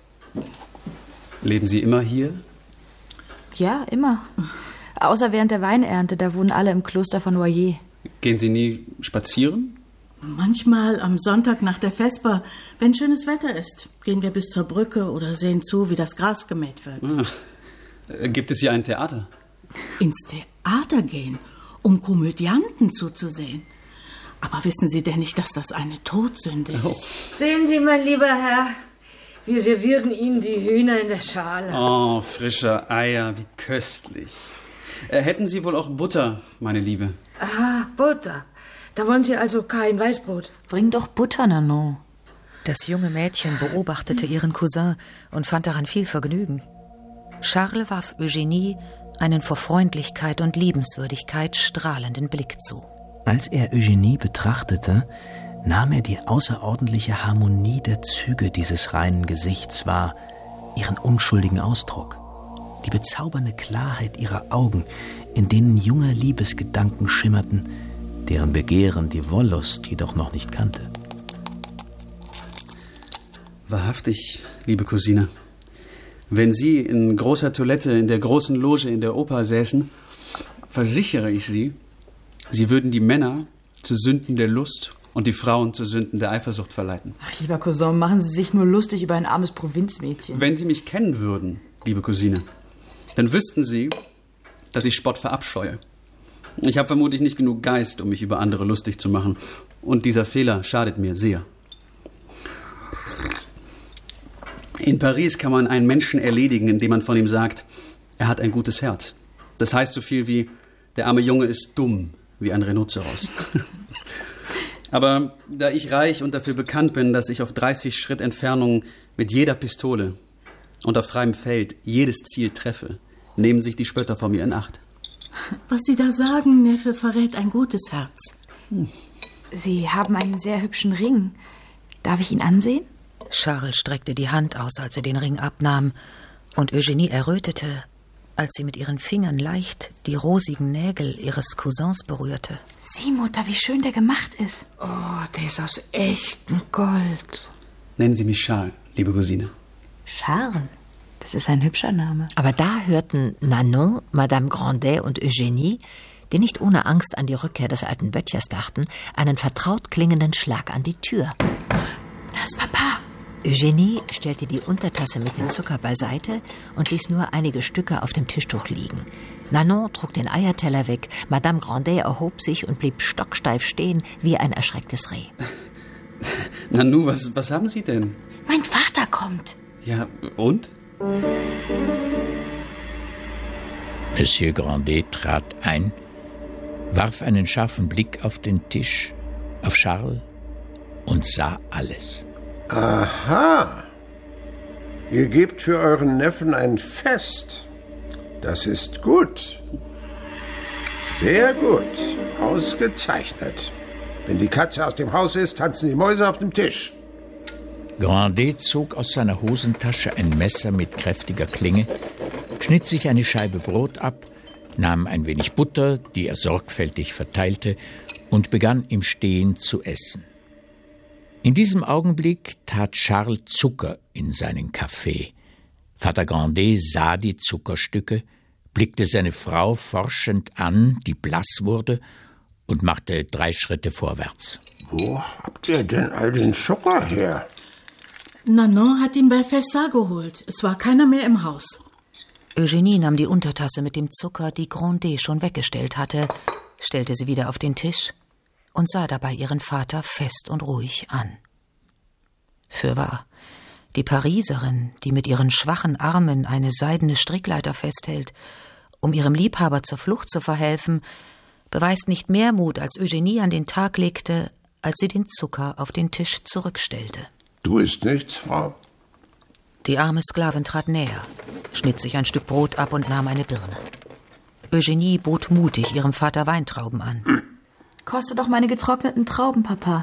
Leben Sie immer hier? Ja, immer. Außer während der Weinernte, da wohnen alle im Kloster von Noyer. Gehen Sie nie spazieren? Manchmal am Sonntag nach der Vesper, wenn schönes Wetter ist, gehen wir bis zur Brücke oder sehen zu, wie das Gras gemäht wird. Ah, gibt es hier ein Theater? Ins Theater gehen, um Komödianten zuzusehen. Aber wissen Sie denn nicht, dass das eine Todsünde ist? Oh. Sehen Sie, mein lieber Herr, wir servieren Ihnen die Hühner in der Schale. Oh, frische Eier, wie köstlich. Äh, hätten Sie wohl auch Butter, meine Liebe? Ah, Butter. Da wollen Sie also kein Weißbrot? Bring doch Butter, Nanon. Das junge Mädchen beobachtete ihren Cousin und fand daran viel Vergnügen. Charles warf Eugenie einen vor Freundlichkeit und Liebenswürdigkeit strahlenden Blick zu. Als er Eugenie betrachtete, nahm er die außerordentliche Harmonie der Züge dieses reinen Gesichts wahr, ihren unschuldigen Ausdruck, die bezaubernde Klarheit ihrer Augen, in denen junge Liebesgedanken schimmerten, deren Begehren die Wollust jedoch noch nicht kannte. Wahrhaftig, liebe Cousine, wenn Sie in großer Toilette in der großen Loge in der Oper säßen, versichere ich Sie, Sie würden die Männer zu Sünden der Lust und die Frauen zu Sünden der Eifersucht verleiten. Ach, lieber Cousin, machen Sie sich nur lustig über ein armes Provinzmädchen. Wenn Sie mich kennen würden, liebe Cousine, dann wüssten Sie, dass ich Spott verabscheue. Ich habe vermutlich nicht genug Geist, um mich über andere lustig zu machen. Und dieser Fehler schadet mir sehr. In Paris kann man einen Menschen erledigen, indem man von ihm sagt, er hat ein gutes Herz. Das heißt so viel wie, der arme Junge ist dumm, wie ein Rhinoceros. Aber da ich reich und dafür bekannt bin, dass ich auf dreißig Schritt Entfernung mit jeder Pistole und auf freiem Feld jedes Ziel treffe, nehmen sich die Spötter vor mir in Acht. Was Sie da sagen, Neffe, verrät ein gutes Herz. Hm. Sie haben einen sehr hübschen Ring. Darf ich ihn ansehen? Charles streckte die Hand aus, als er den Ring abnahm, und Eugenie errötete, als sie mit ihren Fingern leicht die rosigen Nägel ihres Cousins berührte. Sieh, Mutter, wie schön der gemacht ist. Oh, der ist aus echtem Gold. Nennen Sie mich Charles, liebe Cousine. Charles? Das ist ein hübscher Name. Aber da hörten Nanon, Madame Grandet und Eugenie, die nicht ohne Angst an die Rückkehr des alten Böttchers dachten, einen vertraut klingenden Schlag an die Tür. Das ist Papa. Eugenie stellte die Untertasse mit dem Zucker beiseite und ließ nur einige Stücke auf dem Tischtuch liegen. Nanon trug den Eierteller weg, Madame Grandet erhob sich und blieb stocksteif stehen wie ein erschrecktes Reh. Nanu, was, was haben Sie denn? Mein Vater kommt. Ja, und? Monsieur Grandet trat ein, warf einen scharfen Blick auf den Tisch, auf Charles und sah alles. Aha. Ihr gebt für euren Neffen ein Fest. Das ist gut. Sehr gut. Ausgezeichnet. Wenn die Katze aus dem Haus ist, tanzen die Mäuse auf dem Tisch. Grandet zog aus seiner Hosentasche ein Messer mit kräftiger Klinge, schnitt sich eine Scheibe Brot ab, nahm ein wenig Butter, die er sorgfältig verteilte, und begann im Stehen zu essen. In diesem Augenblick tat Charles Zucker in seinen Kaffee. Vater Grandet sah die Zuckerstücke, blickte seine Frau forschend an, die blass wurde, und machte drei Schritte vorwärts. Wo habt ihr denn all den Zucker her? Nanon hat ihn bei Fessard geholt. Es war keiner mehr im Haus. Eugenie nahm die Untertasse mit dem Zucker, die Grandet schon weggestellt hatte, stellte sie wieder auf den Tisch und sah dabei ihren Vater fest und ruhig an. Fürwahr, die Pariserin, die mit ihren schwachen Armen eine seidene Strickleiter festhält, um ihrem Liebhaber zur Flucht zu verhelfen, beweist nicht mehr Mut, als Eugenie an den Tag legte, als sie den Zucker auf den Tisch zurückstellte. Du isst nichts, Frau? Die arme Sklavin trat näher, schnitt sich ein Stück Brot ab und nahm eine Birne. Eugenie bot mutig ihrem Vater Weintrauben an. Hm. Koste doch meine getrockneten Trauben, Papa.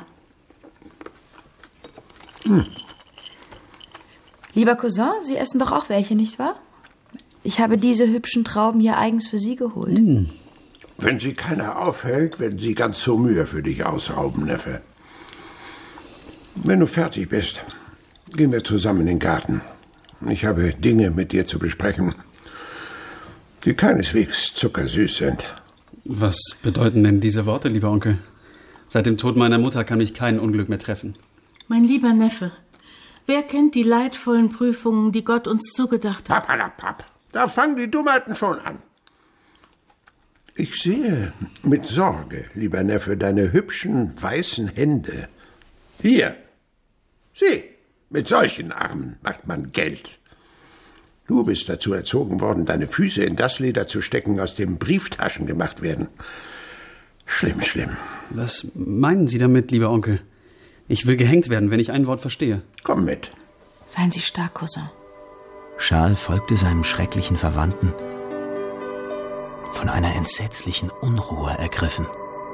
Hm. Lieber Cousin, Sie essen doch auch welche, nicht wahr? Ich habe diese hübschen Trauben hier eigens für Sie geholt. Hm. Wenn sie keiner aufhält, werden sie ganz so Mühe für dich ausrauben, Neffe. Wenn du fertig bist, gehen wir zusammen in den Garten. Ich habe Dinge mit dir zu besprechen, die keineswegs zuckersüß sind. Was bedeuten denn diese Worte, lieber Onkel? Seit dem Tod meiner Mutter kann mich kein Unglück mehr treffen. Mein lieber Neffe, wer kennt die leidvollen Prüfungen, die Gott uns zugedacht hat? Pappalapapp, da fangen die Dummheiten schon an. Ich sehe mit Sorge, lieber Neffe, deine hübschen, weißen Hände. Hier, sieh, mit solchen Armen macht man Geld. Du bist dazu erzogen worden, deine Füße in das Leder zu stecken, aus dem Brieftaschen gemacht werden. Schlimm, schlimm. Was meinen Sie damit, lieber Onkel? Ich will gehängt werden, wenn ich ein Wort verstehe. Komm mit. Seien Sie stark, Cousin. Charles folgte seinem schrecklichen Verwandten, von einer entsetzlichen Unruhe ergriffen.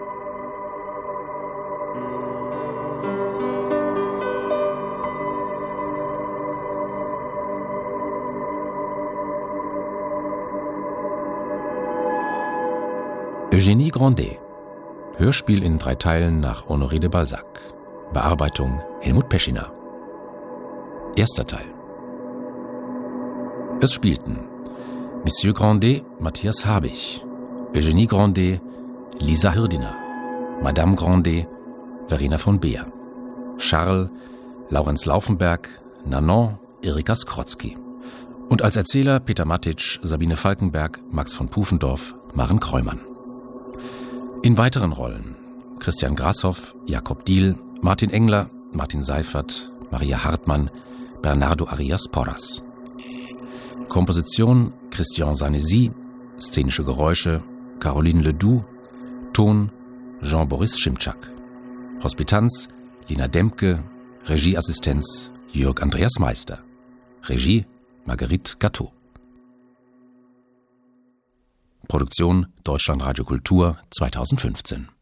Eugenie Grandet. Hörspiel in drei Teilen nach Honoré de Balzac. Bearbeitung Helmut Peschiner. Erster Teil. Es spielten Monsieur Grandet, Matthias Habich, Eugenie Grandet, Lisa Hirdiner, Madame Grandet, Verena von Beer, Charles, Laurenz Laufenberg, Nanon, Erika Skrotzki. Und als Erzähler Peter Matic, Sabine Falkenberg, Max von Pufendorf, Maren Kreumann. In weiteren Rollen Christian Grashoff, Jakob Diehl, Martin Engler, Martin Seifert, Maria Hartmann, Bernardo Arias Porras. Komposition Christian Sanesi, szenische Geräusche Caroline Ledoux, Ton Jean-Boris Schimczak. Hospitanz Lina Demke, Regieassistenz Jörg Andreas Meister. Regie Marguerite Gatteau. Produktion Deutschlandradio Kultur zweitausendfünfzehn.